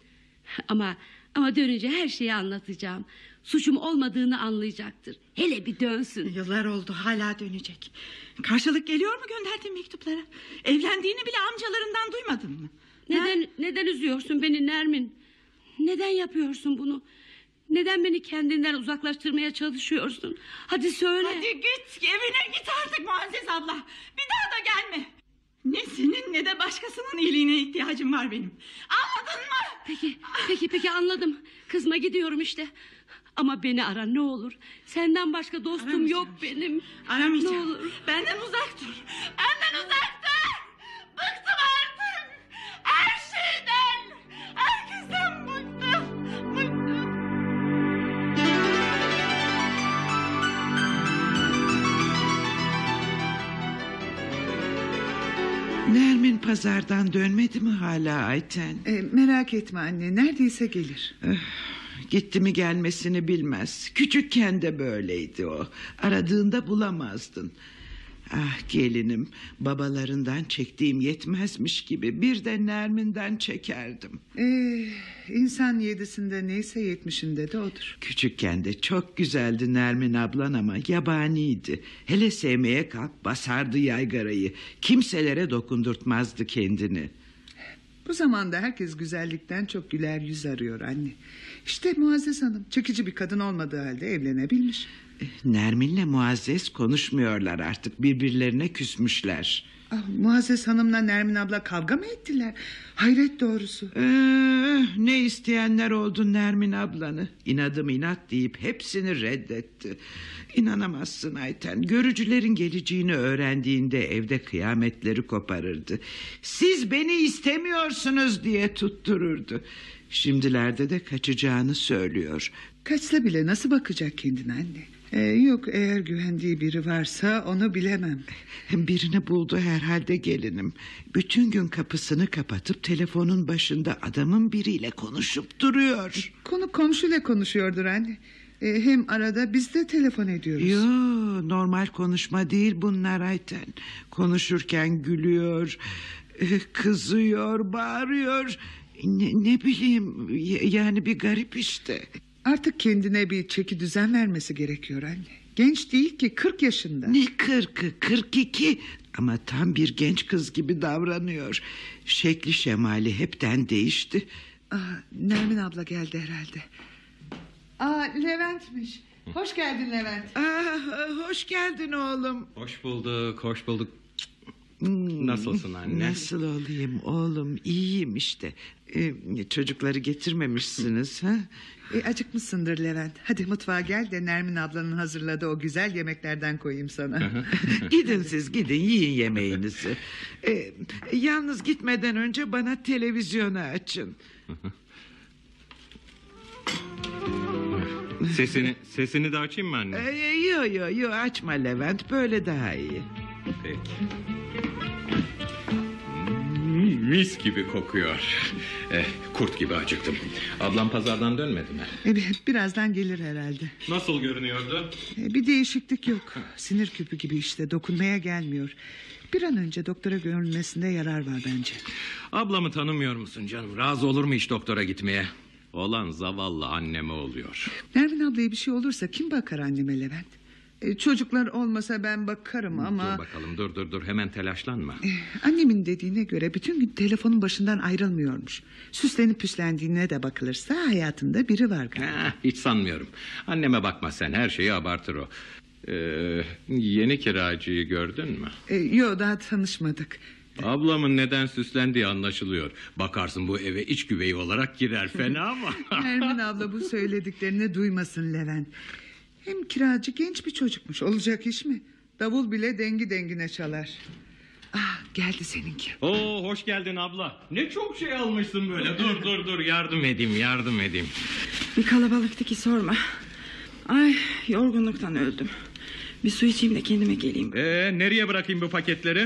Ama ama dönünce her şeyi anlatacağım. Suçum olmadığını anlayacaktır. Hele bir dönsün. Yıllar oldu, hala dönecek. Karşılık geliyor mu gönderdiğin mektuplara? Evlendiğini bile amcalarından duymadın mı? Neden Ha? neden üzüyorsun beni Nermin? Neden yapıyorsun bunu? Neden beni kendinden uzaklaştırmaya çalışıyorsun? Hadi söyle. Hadi git evine git artık Muazzez abla. Bir daha da gelme. Ne senin ne de başkasının iyiliğine ihtiyacım var benim. Anladın mı? Peki, peki, peki anladım. Kızma gidiyorum işte. Ama beni ara ne olur. Senden başka dostum yok benim. Aramayacağım. Ne olur. Benden uzak dur. Benden uzak dur. Bıktım artık. Her şeyden. Herkesten bıktım. Bıktım. Nermin pazardan dönmedi mi hala Ayten? E, merak etme anne, neredeyse gelir. Gitti mi gelmesini bilmez. Küçükken de böyleydi o. Aradığında bulamazdın. Ah gelinim, babalarından çektiğim yetmezmiş gibi bir de Nermin'den çekerdim. Ee, insan yedisinde neyse yetmişinde de odur. Küçükken de çok güzeldi Nermin ablan ama yabaniydi. Hele sevmeye kalk basardı yaygarayı. Kimselere dokundurtmazdı kendini. Bu zamanda herkes güzellikten çok güler yüz arıyor anne. İşte Muazzez Hanım çekici bir kadın olmadığı halde evlenebilmiş. Nermin'le Muazzez konuşmuyorlar artık, birbirlerine küsmüşler. Ah, Muazzez Hanım'la Nermin abla kavga mı ettiler? Hayret doğrusu. Ee, ne isteyenler oldu Nermin ablanı. İnadım inat deyip hepsini reddetti. İnanamazsın Ayten. Görücülerin geleceğini öğrendiğinde evde kıyametleri koparırdı. Siz beni istemiyorsunuz diye tuttururdu. Şimdilerde de kaçacağını söylüyor. Kaçsa bile nasıl bakacak kendine anne? Ee, yok eğer güvendiği biri varsa onu bilemem. Birini buldu herhalde gelinim. Bütün gün kapısını kapatıp telefonun başında adamın biriyle konuşup duruyor. Konu komşuyla konuşuyordur anne. Ee, hem arada biz de telefon ediyoruz. Yo, normal konuşma değil bunlar Ayten. Konuşurken gülüyor, kızıyor, bağırıyor. Ne, ne bileyim yani bir garip işte. Artık kendine bir çeki düzen vermesi gerekiyor anne. Genç değil ki, kırk yaşında. Ne kırkı, kırk iki ama tam bir genç kız gibi davranıyor. Şekli şemali hepten değişti. Aa, Nermin abla geldi herhalde. Aa, Levent'miş. Hoş geldin Levent. Aa, hoş geldin oğlum. Hoş bulduk, hoş bulduk. Nasılsın anne? Nasıl olayım oğlum, iyiyim işte. Ee, çocukları getirmemişsiniz ha? E, acıkmışsındır Levent. Hadi mutfağa gel de Nermin ablanın hazırladığı o güzel yemeklerden koyayım sana. Gidin siz gidin, yiyin yemeğinizi. Ee, yalnız gitmeden önce bana televizyonu açın. Sesini sesini de açayım mı anne? Ee, yo yo yo açma Levent, böyle daha iyi. Peki. Hmm, mis gibi kokuyor. Eh, kurt gibi acıktım. Ablam pazardan dönmedi mi? E, birazdan gelir herhalde. Nasıl görünüyordu? E, bir değişiklik yok. Sinir küpü gibi işte, dokunmaya gelmiyor. Bir an önce doktora görünmesinde yarar var bence. Ablamı tanımıyor musun canım? Razı olur mu hiç doktora gitmeye? Olan zavallı anneme oluyor. Nermin ablaya bir şey olursa kim bakar anneme Levent? E, çocuklar olmasa ben bakarım ama... Dur bakalım, dur dur dur, hemen telaşlanma. E, annemin dediğine göre bütün gün telefonun başından ayrılmıyormuş. Süslenip püslendiğine de bakılırsa hayatında biri var galiba. Ha, hiç sanmıyorum. Anneme bakma sen, her şeyi abartır o. Ee, yeni kiracıyı gördün mü? E, yok, daha tanışmadık. Ablamın neden süslendiği anlaşılıyor. Bakarsın bu eve iç güveyi olarak girer, fena mı? Nermin abla bu söylediklerini duymasın Levent. Hem kiracı genç bir çocukmuş, olacak iş mi? Davul bile dengi dengine çalar. Ah, geldi seninki. Oo, hoş geldin abla. Ne çok şey almışsın böyle. Dur dur dur, yardım edeyim yardım edeyim. Bir kalabalıktı ki sorma. Ay, yorgunluktan öldüm. Bir su içeyim de kendime geleyim. Ee, nereye bırakayım bu paketleri?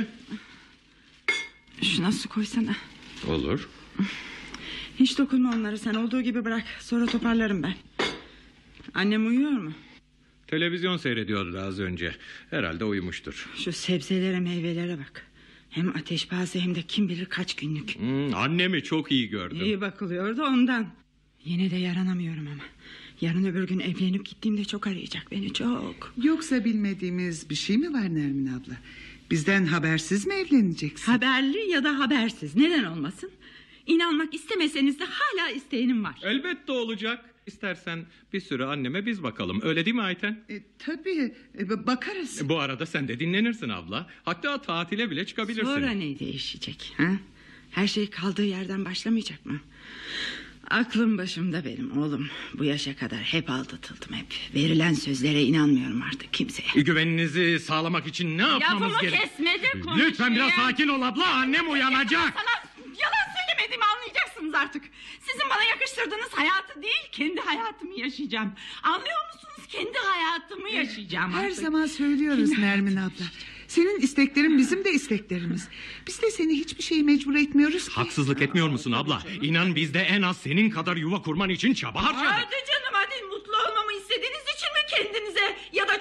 Şuna su koysana. Olur. Hiç dokunma onları, sen olduğu gibi bırak. Sonra toparlarım ben. Annem uyuyor mu? Televizyon seyrediyordu az önce. Herhalde uyumuştur. Şu sebzelere meyvelere bak. Hem ateşpazı hem de kim bilir kaç günlük. Hmm, annemi çok iyi gördüm. İyi bakılıyordu ondan. Yine de yaranamıyorum ama. Yarın öbür gün evlenip gittiğimde çok arayacak beni, çok. Yoksa bilmediğimiz bir şey mi var Nermin abla? Bizden habersiz mi evleneceksin? Haberli ya da habersiz, neden olmasın? İnanmak istemeseniz de hala isteğim var. Elbette olacak. İstersen bir süre anneme biz bakalım. Öyle değil mi Ayten? E, tabii e, bakarız. E, bu arada sen de dinlenirsin abla. Hatta tatile bile çıkabilirsin. Sonra ne değişecek? Ha? Her şey kaldığı yerden başlamayacak mı? Aklım başımda benim oğlum. Bu yaşa kadar hep aldatıldım hep. Verilen sözlere inanmıyorum artık kimseye. E, güveninizi sağlamak için ne yapmamız Lafımı gerek? kesme de konuşayım. Lütfen biraz sakin ol abla. Annem uyanacak. Sana yalan söylemediğimi anlayacaksınız artık. Sizin bana yakıştırdığınız hayatı değil, kendi hayatımı yaşayacağım. Anlıyor musunuz? Kendi hayatımı yaşayacağım Her artık. zaman söylüyoruz Kendi Nermin abla. Senin isteklerin bizim de isteklerimiz. Biz de seni hiçbir şeye mecbur etmiyoruz ki. Haksızlık etmiyor musun abla? İnan biz de en az senin kadar yuva kurman için çaba harcadık. Hadi canım hadi, mutlu olmamı istediğiniz için mi kendinize ya da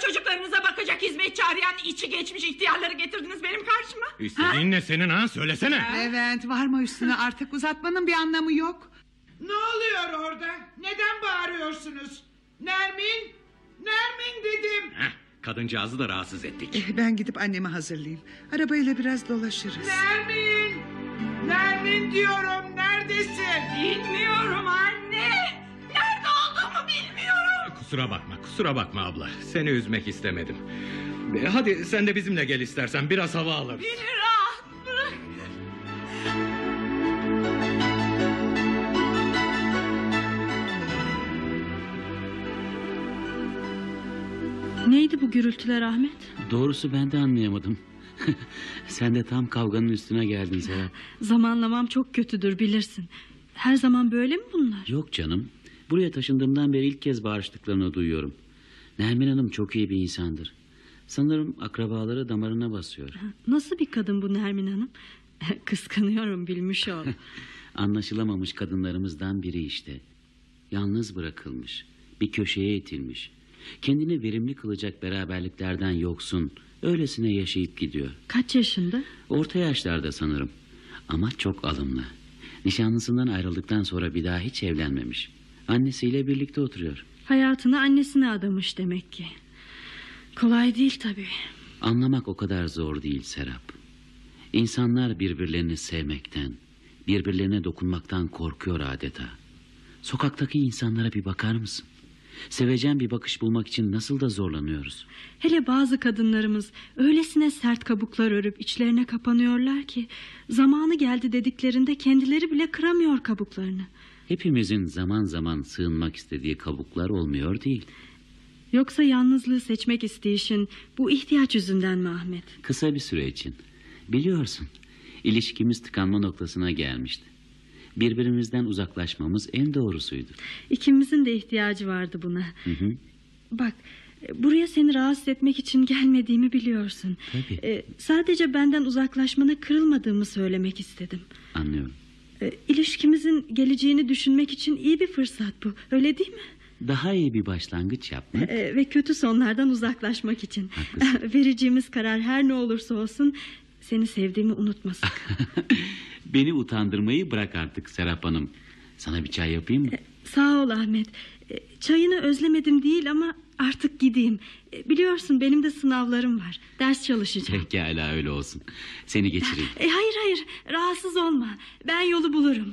çocuklarınıza bakacak hizmetçi arayan içi geçmiş ihtiyarları getirdiniz benim karşıma. İstediğin ne senin ha? Söylesene. Levent varma üstüne, artık uzatmanın bir anlamı yok. Ne oluyor orada? Neden bağırıyorsunuz? Nermin? Nermin dedim. Heh, kadıncağızı da rahatsız ettik. Ben gidip annemi hazırlayayım. Arabayla biraz dolaşırız. Nermin! Nermin diyorum, neredesin? Bilmiyorum anne. Nerede olduğumu bilmiyorum. Kusura bakma, kusura bakma abla. Seni üzmek istemedim. E, Hadi sen de bizimle gel istersen, biraz hava alırız. Beni rahat bırak. Neydi bu gürültüler Ahmet? Doğrusu ben de anlayamadım. Sen de tam kavganın üstüne geldin Serap. Zamanlamam çok kötüdür bilirsin. Her zaman böyle mi bunlar? Yok canım. Buraya taşındığımdan beri ilk kez bağırıştıklarını duyuyorum. Nermin Hanım çok iyi bir insandır. Sanırım akrabaları damarına basıyor. Nasıl bir kadın bu Nermin Hanım? Kıskanıyorum, bilmiş ol. Anlaşılamamış kadınlarımızdan biri işte. Yalnız bırakılmış, bir köşeye itilmiş. Kendini verimli kılacak beraberliklerden yoksun, öylesine yaşayıp gidiyor. Kaç yaşında? Orta yaşlarda sanırım. Ama çok alımlı. Nişanlısından ayrıldıktan sonra bir daha hiç evlenmemiş. Annesiyle birlikte oturuyor. Hayatını annesine adamış demek ki. Kolay değil tabii. Anlamak o kadar zor değil Serap. İnsanlar birbirlerini sevmekten, birbirlerine dokunmaktan korkuyor adeta. Sokaktaki insanlara bir bakar mısın? Sevecen bir bakış bulmak için nasıl da zorlanıyoruz. Hele bazı kadınlarımız öylesine sert kabuklar örüp içlerine kapanıyorlar ki... ...zamanı geldi dediklerinde kendileri bile kıramıyor kabuklarını. Hepimizin zaman zaman sığınmak istediği kabuklar olmuyor değil. Yoksa yalnızlığı seçmek isteyişin bu ihtiyaç yüzünden mi Ahmet? Kısa bir süre için. Biliyorsun, ilişkimiz tıkanma noktasına gelmişti. Birbirimizden uzaklaşmamız en doğrusuydu. İkimizin de ihtiyacı vardı buna. Hı hı. Bak, buraya seni rahatsız etmek için gelmediğimi biliyorsun. Tabii. Ee, sadece benden uzaklaşmana kırılmadığımı söylemek istedim. Anlıyorum. Ee, ilişkimizin geleceğini düşünmek için iyi bir fırsat bu. Öyle değil mi? Daha iyi bir başlangıç yapmak. Ee, ve kötü sonlardan uzaklaşmak için. Haklısın. Vereceğimiz karar her ne olursa olsun... ...seni sevdiğimi unutma sakın. Beni utandırmayı bırak artık Serap Hanım. Sana bir çay yapayım mı? Ee, sağ ol Ahmet. Ee, çayını özlemedim değil ama artık gideyim. Ee, biliyorsun benim de sınavlarım var. Ders çalışacağım. Pekala öyle olsun. Seni geçireyim. Ee, hayır hayır, rahatsız olma. Ben yolu bulurum.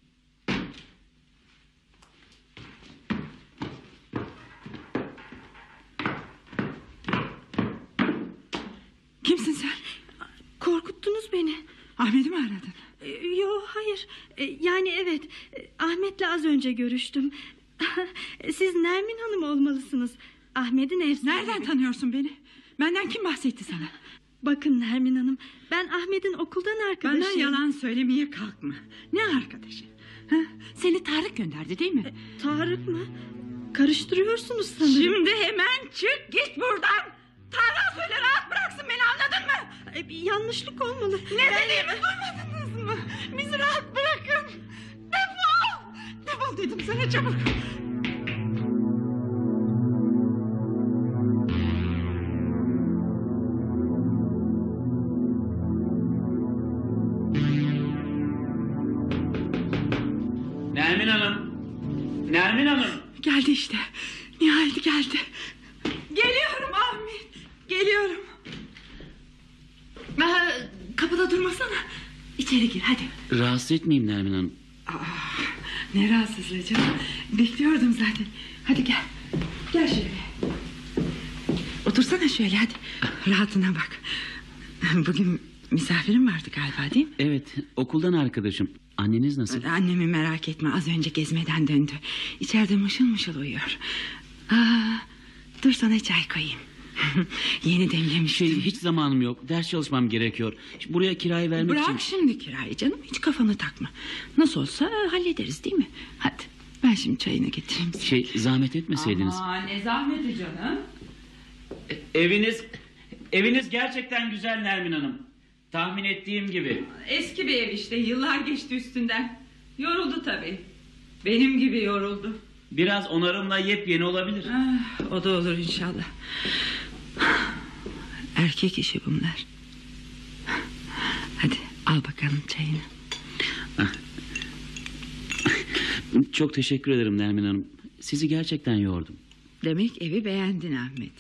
Kimsin sen? Korkuttunuz beni. Ahmet'i mi aradın? Ee, Yok hayır. Ee, yani evet. Ee, Ahmet'le az önce görüştüm. Siz Nermin Hanım olmalısınız. Ahmet'in ev sahibi. Nereden tanıyorsun beni? Benden kim bahsetti sana? Bakın Nermin Hanım, ben Ahmet'in okuldan arkadaşıyım. Bana yalan söylemeye kalkma. Ne arkadaşı? Ha? Seni Tarık gönderdi değil mi? E, Tarık mı? Karıştırıyorsunuz sanırım. Şimdi hemen çık git buradan. Tarık'a söyle rahat bıraksın beni, anladın mı? E, bir yanlışlık olmalı. Ne dediğimi duymadınız mı? Bizi rahat bırakın. Defol. Defol dedim sana, çabuk. Nermin Hanım. Nermin Hanım. Geldi işte. Nihayet geldi. Geliyorum Ahmet. Geliyorum. Aa, kapıda durmasana. İçeri gir hadi. Rahatsız etmeyeyim Nermin Hanım. Aa, ne rahatsızlığı canım. Bekliyordum zaten. Hadi gel. Gel şöyle. Otursana şöyle hadi. Rahatına bak. Bugün misafirim vardı galiba değil mi? Evet, okuldan arkadaşım. Anneniz nasıl? Annemi merak etme, az önce gezmeden döndü. İçeride mışıl mışıl uyuyor. Aa, dur sana çay koyayım. Yeni demlemiştim. Şey, hiç zamanım yok. Ders çalışmam gerekiyor. Buraya kirayı vermek Bırak için... Bırak şimdi kirayı canım. Hiç kafanı takma. Nasıl olsa hallederiz değil mi? Hadi ben şimdi çayını getireyim size. Şey, zahmet etmeseydiniz. Aa, ne zahmeti canım. E, eviniz... Eviniz gerçekten güzel Nermin Hanım. Tahmin ettiğim gibi. Eski bir ev işte, yıllar geçti üstünden. Yoruldu tabii. Benim gibi yoruldu. Biraz onarımla yepyeni olabilir. Ah, o da olur inşallah. Erkek işi bunlar. Hadi al bakalım çayını. Çok teşekkür ederim Nermin Hanım. Sizi gerçekten yordum. Demek evi beğendin Ahmet.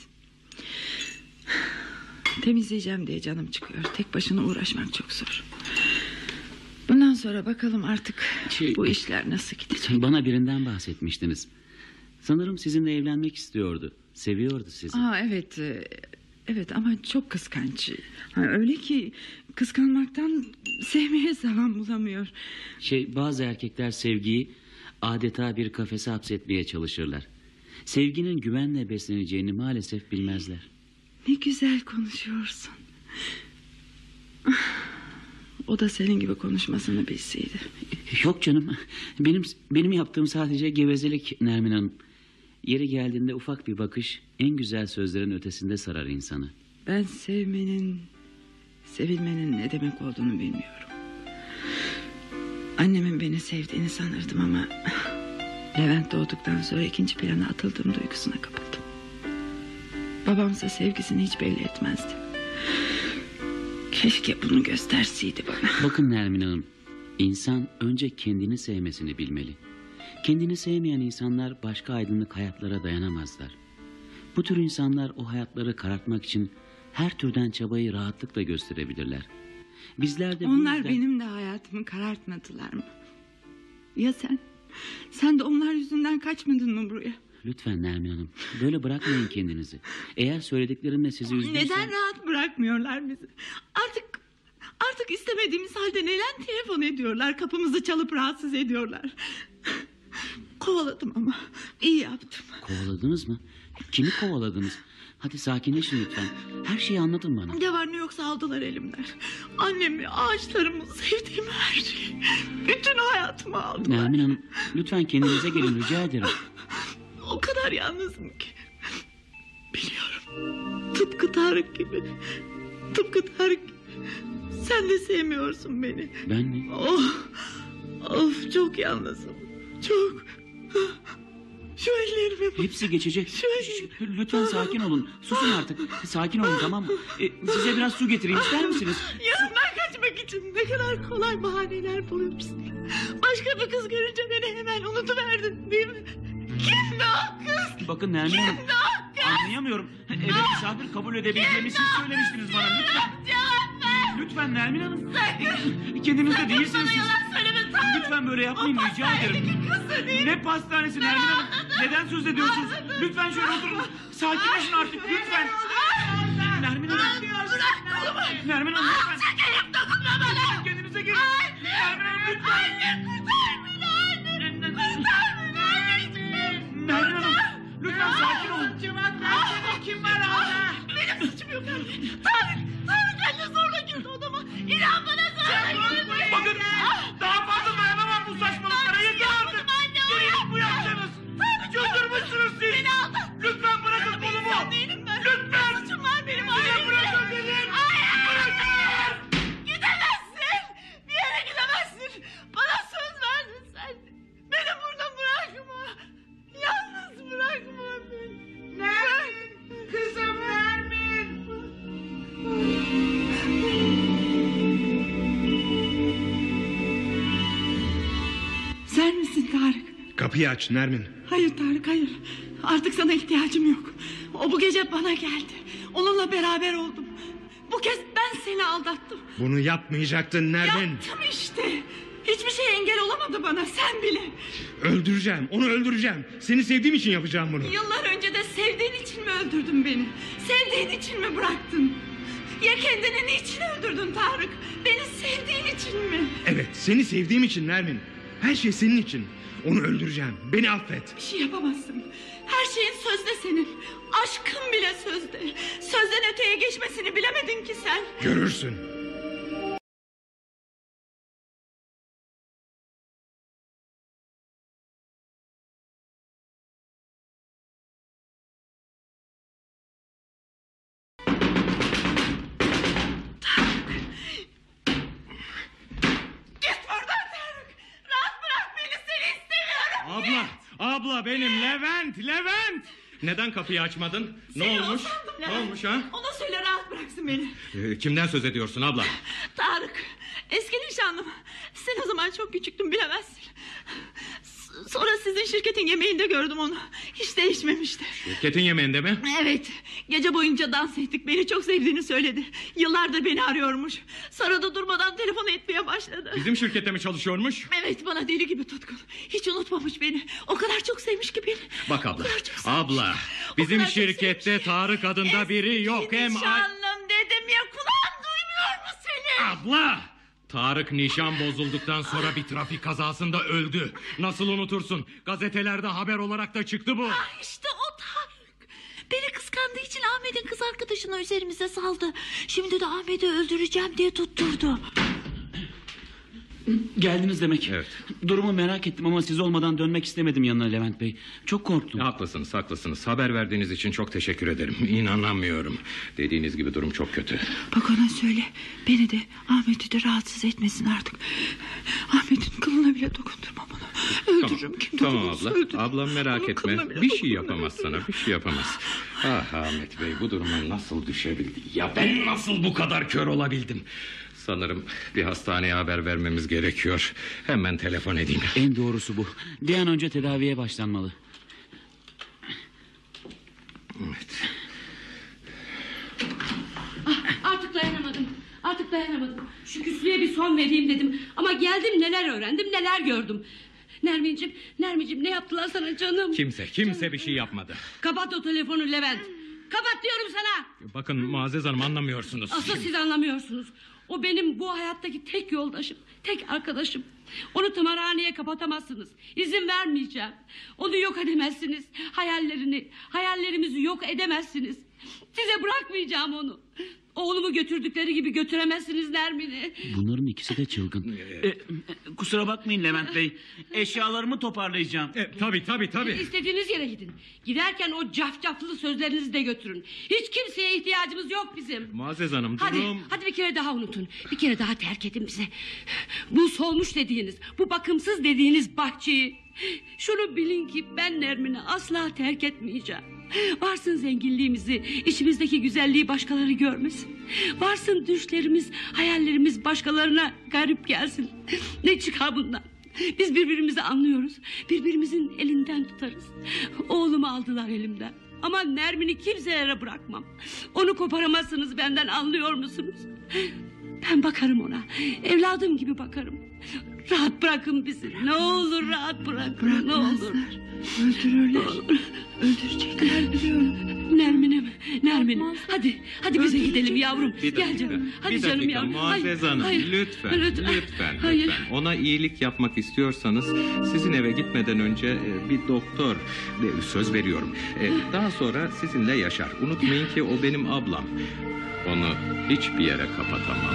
Temizleyeceğim diye canım çıkıyor. Tek başına uğraşmak çok zor. Bundan sonra bakalım artık Şey- bu işler nasıl gidecek. Bana birinden bahsetmiştiniz. Sanırım sizinle evlenmek istiyordu. Seviyordu sizi. Aa, evet e, evet ama çok kıskanç. Ha, öyle ki kıskanmaktan sevmeye zaman bulamıyor. Şey, bazı erkekler sevgiyi adeta bir kafese hapsetmeye çalışırlar. Sevginin güvenle besleneceğini maalesef bilmezler. Ne güzel konuşuyorsun. O da senin gibi konuşmasını bilseydi. Yok canım. Benim benim yaptığım sadece gevezelik Nermin Hanım. Yeri geldiğinde ufak bir bakış en güzel sözlerin ötesinde sarar insanı. Ben sevmenin, sevilmenin ne demek olduğunu bilmiyorum. Annemin beni sevdiğini sanırdım ama Levent doğduktan sonra ikinci plana atıldığım duygusuna kapıldım. Babamsa sevgisini hiç belli etmezdi. Keşke bunu gösterseydi bana. Bakın Nermin Hanım, insan önce kendini sevmesini bilmeli. Kendini sevmeyen insanlar başka aydınlık hayatlara dayanamazlar. Bu tür insanlar o hayatları karartmak için her türden çabayı rahatlıkla gösterebilirler. Bizler de bu Onlar yüzden... benim de hayatımı karartmadılar mı? Ya sen? Sen de onlar yüzünden kaçmadın mı buraya? Lütfen Nermin Hanım, böyle bırakmayın kendinizi. Eğer söylediklerimle sizi üzdüysem... Neden rahat bırakmıyorlar bizi? Artık artık istemediğimiz halde neden telefon ediyorlar? Kapımızı çalıp rahatsız ediyorlar. Kovaladım ama iyi yaptım. Kovaladınız mı? Kimi kovaladınız? Hadi sakinleşin lütfen. Her şeyi anlatın bana. Ne var ne yoksa aldılar elimden. Annemi, ağaçlarımı, sevdiğim her şeyi. Bütün hayatımı aldılar. Nermin Hanım, lütfen kendinize gelin rica ederim. O kadar yalnızım ki. Biliyorum. Tıpkı Tarık gibi. Tıpkı Tarık gibi. Sen de sevmiyorsun beni. Ben mi? Oh, of çok yalnızım. Çok. Şu ellerime bak. Hepsi geçecek. Şu ellerime. Lütfen sakin olun. Susun artık. Sakin olun, tamam mı? Ee, size biraz su getireyim, ister misiniz? Yanımdan kaçmak için ne kadar kolay bahaneler buluyorsun. Başka bir kız görünce beni hemen unutuverdin değil mi? Kimdi o kız? Bakın Nermin Hanım, Kimdi o kız? anlayamıyorum. Eve misafir kabul edebileceğimi siz söylemiştiniz bana. Lütfen. Cevap ver. Lütfen Nermin Hanım. Sakın. Kendinizde Sakın değilsiniz bana siz. yalan söyleme Tanrım. Lütfen böyle yapmayın, O rica ederim. pastanedeki kızı değil. Ne pastanesi Nermin Hanım? Neden söz ediyorsunuz? Anladım. Lütfen şöyle oturun. Sakinleşin artık lütfen. Nermin Hanım. Bırak kolumu. Nermin Hanım lütfen. Alçak herif dokunma bana. Kendinize gelin. Anne. Nermin Hanım lütfen. Anne kurtar beni anne. Kurtar beni anneciğim. Nermin Hanım lütfen sakin olun. Cevap versene, kim var orada? Benim suçum yok anne. Tarık. Tarık anne zorla girdi odama. İnan bana zorla girdi. Bakın daha fazla dayanamam bu saçmalıklara. Yeter artık. Gereğini bu yapacaksınız. Çıldırmışsınız siz. Beni aldattın. Lütfen bırakın kolumu. İnsan değilim ben. Lütfen. Suçum var benim. Size Hayır. bırakın dedim. Hayır. Gidemezsin. Bir yere gidemezsin. Bana söz verdin sen. Beni burada bırakma. Yalnız bırakma beni. Nermin, kızım Nermin. Sen misin Tarık? Kapıyı aç Nermin. Hayır Tarık hayır. Artık sana ihtiyacım yok. O bu gece bana geldi. Onunla beraber oldum. Bu kez ben seni aldattım. Bunu yapmayacaktın Nermin. Yaptım işte. Hiçbir şey engel olamadı bana sen bile. Öldüreceğim, onu öldüreceğim. Seni sevdiğim için yapacağım bunu. Yıllar önce de sevdiğin için mi öldürdün beni? Sevdiğin için mi bıraktın? Ya kendini niçin öldürdün Tarık? Beni sevdiğin için mi? Evet, seni sevdiğim için Nermin. Her şey senin için. Onu öldüreceğim. Beni affet. Bir şey yapamazsın. Her şeyin sözde senin. Aşkın bile sözde. Sözden öteye geçmesini bilemedin ki sen. Görürsün. Git buradan Tarık. Rahat bırak beni, seni istemiyorum. Abla, abla. abla benim, Levent, Levent. Neden kapıyı açmadın? Ne Seni olmuş? usandım Ne Levent. olmuş ha? Ona söyle rahat bıraksın beni. Ee, kimden söz ediyorsun abla? Tarık, eski nişanlım. Sen o zaman çok küçüktün, bilemezsin. S- Sonra sizin şirketin yemeğinde gördüm onu. Hiç değişmemişti. Şirketin yemeğinde mi? Evet, gece boyunca dans ettik. Beni çok sevdiğini söyledi. Yıllardır beni arıyormuş. Sonra da durmadan telefon etmeye başladı. Bizim şirkette mi çalışıyormuş? Evet, bana deli gibi tutkun. Hiç unutmamış beni. O kadar çok sevmiş ki beni. Bak abla, O kadar çok sevmiş. abla. O Bizim kadar çok şirkette sevmiş. Tarık adında biri yok. Hem Nişanlım dedim ya, kulağın duymuyor mu seni? Abla! Tarık nişan bozulduktan sonra bir trafik kazasında öldü. Nasıl unutursun? Gazetelerde haber olarak da çıktı bu. Ah, işte o Tarık. Beni kıskandığı için Ahmet'in kız arkadaşını üzerimize saldı. Şimdi de Ahmet'i öldüreceğim diye tutturdu. Geldiniz demek. Evet. Durumu merak ettim ama siz olmadan dönmek istemedim yanına Levent Bey. Çok korktum. Haklısınız, haklısınız. Haber verdiğiniz için çok teşekkür ederim. İnanamıyorum. Dediğiniz gibi durum çok kötü. Bak ona söyle, beni de Ahmet'i de rahatsız etmesin artık. Ahmet'in kılına bile dokundurma bana. Öldürürüm, Tamam, kim tamam dokunursa abla. öldürürüm. Ablam merak Onun etme. kılına bile Bir şey dokundururum. yapamaz sana, bir şey yapamaz. Ah Ahmet Bey, bu duruma nasıl düşebildi? Ya ben nasıl bu kadar kör olabildim? Sanırım bir hastaneye haber vermemiz gerekiyor. Hemen telefon edeyim. En doğrusu bu. Bir an önce tedaviye başlanmalı. Evet. Ah, artık dayanamadım. Artık dayanamadım. Şu küslüğe bir son vereyim dedim. Ama geldim, neler öğrendim, neler gördüm. Nermin'cim, Nermin'cim, ne yaptılar sana canım? Kimse, kimse bir şey yapmadı. Kapat o telefonu Levent. Kapat diyorum sana. Bakın Muazzez Hanım, anlamıyorsunuz. Asıl siz anlamıyorsunuz. O benim bu hayattaki tek yoldaşım, tek arkadaşım. Onu tımarhaneye kapatamazsınız. İzin vermeyeceğim. Onu yok edemezsiniz. Hayallerini, hayallerimizi yok edemezsiniz. Size bırakmayacağım onu. Oğlumu götürdükleri gibi götüremezsiniz Nermin'i. Bunların ikisi de çılgın. E, e, kusura bakmayın Levent Bey. Eşyalarımı toparlayacağım. E, tabii tabii tabii. İstediğiniz yere gidin. Giderken o cafcaflı sözlerinizi de götürün. Hiç kimseye ihtiyacımız yok bizim. Muazzez Hanım, Hadi, durum... hadi bir kere daha unutun. Bir kere daha terk edin bize. Bu solmuş dediğiniz, bu bakımsız dediğiniz bahçeyi. Şunu bilin ki ben Nermin'i asla terk etmeyeceğim. Varsın zenginliğimizi, içimizdeki güzelliği başkaları görmesin. Varsın düşlerimiz, hayallerimiz başkalarına garip gelsin. Ne çıkar bundan? Biz birbirimizi anlıyoruz. Birbirimizin elinden tutarız. Oğlumu aldılar elimden. Ama Nermin'i kimselere bırakmam. Onu koparamazsınız benden, anlıyor musunuz? Ben bakarım ona. Evladım gibi bakarım. Rahat bırakın bizi. Ne olur rahat bırakın. Ne olur. Öldürürler. Öldürecekler biliyorum. Nermin'e mi? Nermin'e. Bırakmazlar. Hadi. Hadi bize gidelim yavrum. Bir dakika, Gel canım. Hadi bir canım dakika yavrum. Muazzez Hayır, Hanım, hayır. lütfen, Lütfen. lütfen, Hayır. lütfen. Ona iyilik yapmak istiyorsanız sizin eve gitmeden önce e, bir doktor, e, söz veriyorum. E, Daha sonra sizinle yaşar. Unutmayın ki o benim ablam. Onu hiçbir yere kapatamam.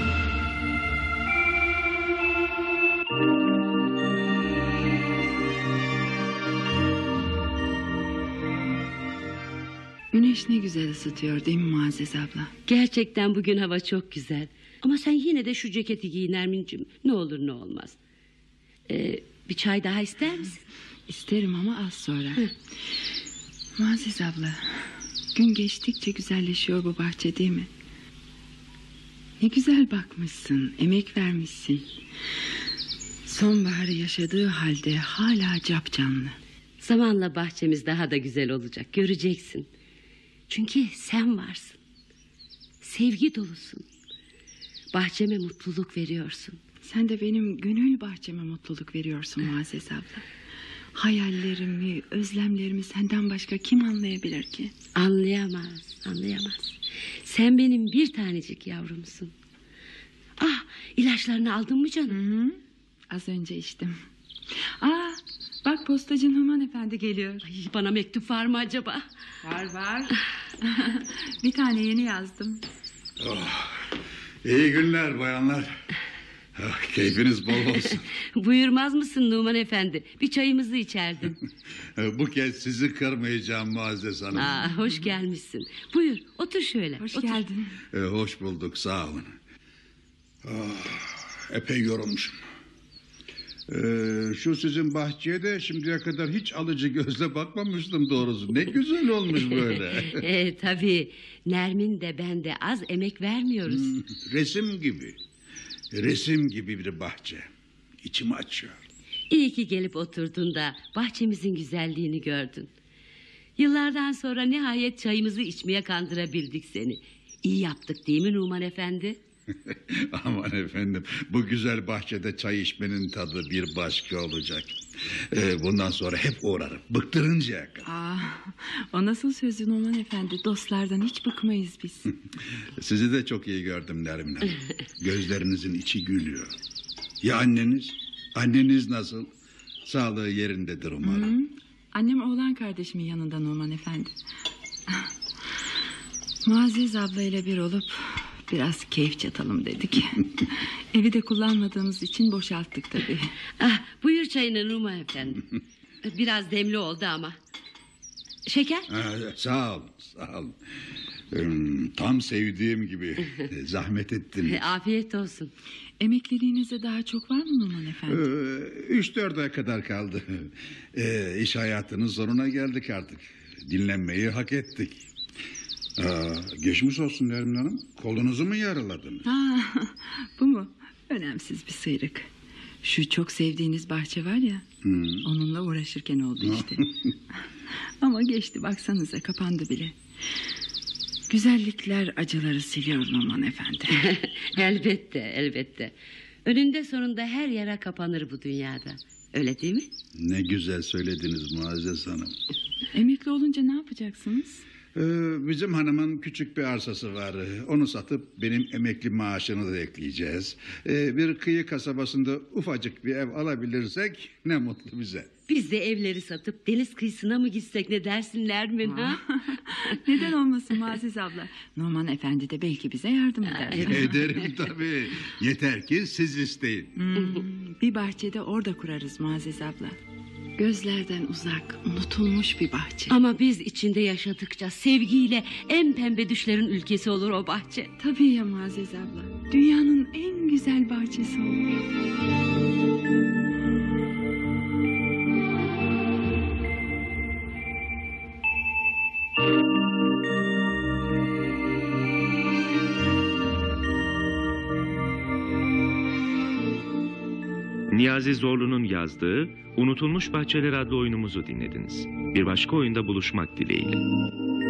Güneş ne güzel ısıtıyor değil mi Muazzez abla? Gerçekten bugün hava çok güzel. Ama sen yine de şu ceketi giy Nermin'cim. Ne olur ne olmaz. Ee, bir çay daha ister misin? İsterim ama az sonra. Muazzez abla, gün geçtikçe güzelleşiyor bu bahçe değil mi? Ne güzel bakmışsın, emek vermişsin. Sonbaharı yaşadığı halde hala capcanlı. Zamanla bahçemiz daha da güzel olacak, göreceksin. Çünkü sen varsın. Sevgi dolusun. Bahçeme mutluluk veriyorsun. Sen de benim gönül bahçeme mutluluk veriyorsun Muazzez abla. Hayallerimi, özlemlerimi senden başka kim anlayabilir ki? Anlayamaz, anlayamaz. Sen benim bir tanecik yavrumsun. Ah, ilaçlarını aldın mı canım? Hı hı. Az önce içtim. Aa, bak postacın Human Efendi geliyor. Ay, bana mektup var mı acaba? Var var. Bir tane yeni yazdım. Oh, iyi günler bayanlar. Oh, keyfiniz bol olsun. Buyurmaz mısın Numan Efendi? Bir çayımızı içerdin. Bu kez sizi kırmayacağım Muazzez Hanım. Aa, hoş gelmişsin. Buyur, otur şöyle. Hoş otur. geldin. Ee, hoş bulduk, sağ olun. Oh, epey yorulmuşum. Ee, şu sizin bahçeye de şimdiye kadar hiç alıcı gözle bakmamıştım doğrusu. Ne güzel olmuş böyle. e, tabii Nermin de ben de az emek vermiyoruz. Hmm, resim gibi. Resim gibi bir bahçe. İçimi açıyor. İyi ki gelip oturdun da bahçemizin güzelliğini gördün. Yıllardan sonra nihayet çayımızı içmeye kandırabildik seni. İyi yaptık değil mi Numan Efendi? Aman efendim, bu güzel bahçede çay içmenin tadı bir başka olacak. Ee, bundan sonra hep uğrarım, bıktırıncaya kadar. Aa, o nasıl sözü Numan Efendi? Dostlardan hiç bıkmayız biz. Sizi de çok iyi gördüm Nermin Hanım. Gözlerinizin içi gülüyor. Ya anneniz? Anneniz nasıl? Sağlığı yerindedir umarım. Hı, annem oğlan kardeşimin yanında Numan Efendi. Muazzez ablayla bir olup biraz keyif çatalım dedik. Evi de kullanmadığımız için boşalttık tabii. Ah, buyur çayını Numan Efendi. Biraz demli oldu ama. Şeker? Ha, sağ olun, sağ olun. Hmm, tam sevdiğim gibi. Zahmet ettiniz. Afiyet olsun. Emekliliğinize daha çok var mı Numan Efendi? Ee, üç dört ay kadar kaldı. Ee, iş hayatının sonuna geldik artık. Dinlenmeyi hak ettik. Aa, geçmiş olsun Nermin Hanım. Kolunuzu mu yaraladınız? Ha, bu mu? Önemsiz bir sıyrık. Şu çok sevdiğiniz bahçe var ya. Hmm. Onunla uğraşırken oldu işte. Ama geçti, baksanıza, kapandı bile. Güzellikler acıları siliyor Numan Efendi. Elbette, elbette. Önünde sonunda her yere kapanır bu dünyada. Öyle değil mi? Ne güzel söylediniz Muazzez Hanım. Emekli olunca ne yapacaksınız? Ee, bizim hanımın küçük bir arsası var. Onu satıp benim emekli maaşını da ekleyeceğiz. Ee, bir kıyı kasabasında ufacık bir ev alabilirsek ne mutlu bize. Biz de evleri satıp deniz kıyısına mı gitsek, ne dersin Nermin ha? Neden olmasın Muazzez abla? Numan Efendi de belki bize yardım eder. Ederim tabii. Yeter ki siz isteyin. Hmm, bir bahçede orada kurarız Muazzez abla. Gözlerden uzak, unutulmuş bir bahçe. Ama biz içinde yaşadıkça sevgiyle en pembe düşlerin ülkesi olur o bahçe. Tabii ya Muazzez abla. Dünyanın en güzel bahçesi olur. Niyazi Zorlu'nun yazdığı Unutulmuş Bahçeler adlı oyunumuzu dinlediniz. Bir başka oyunda buluşmak dileğiyle.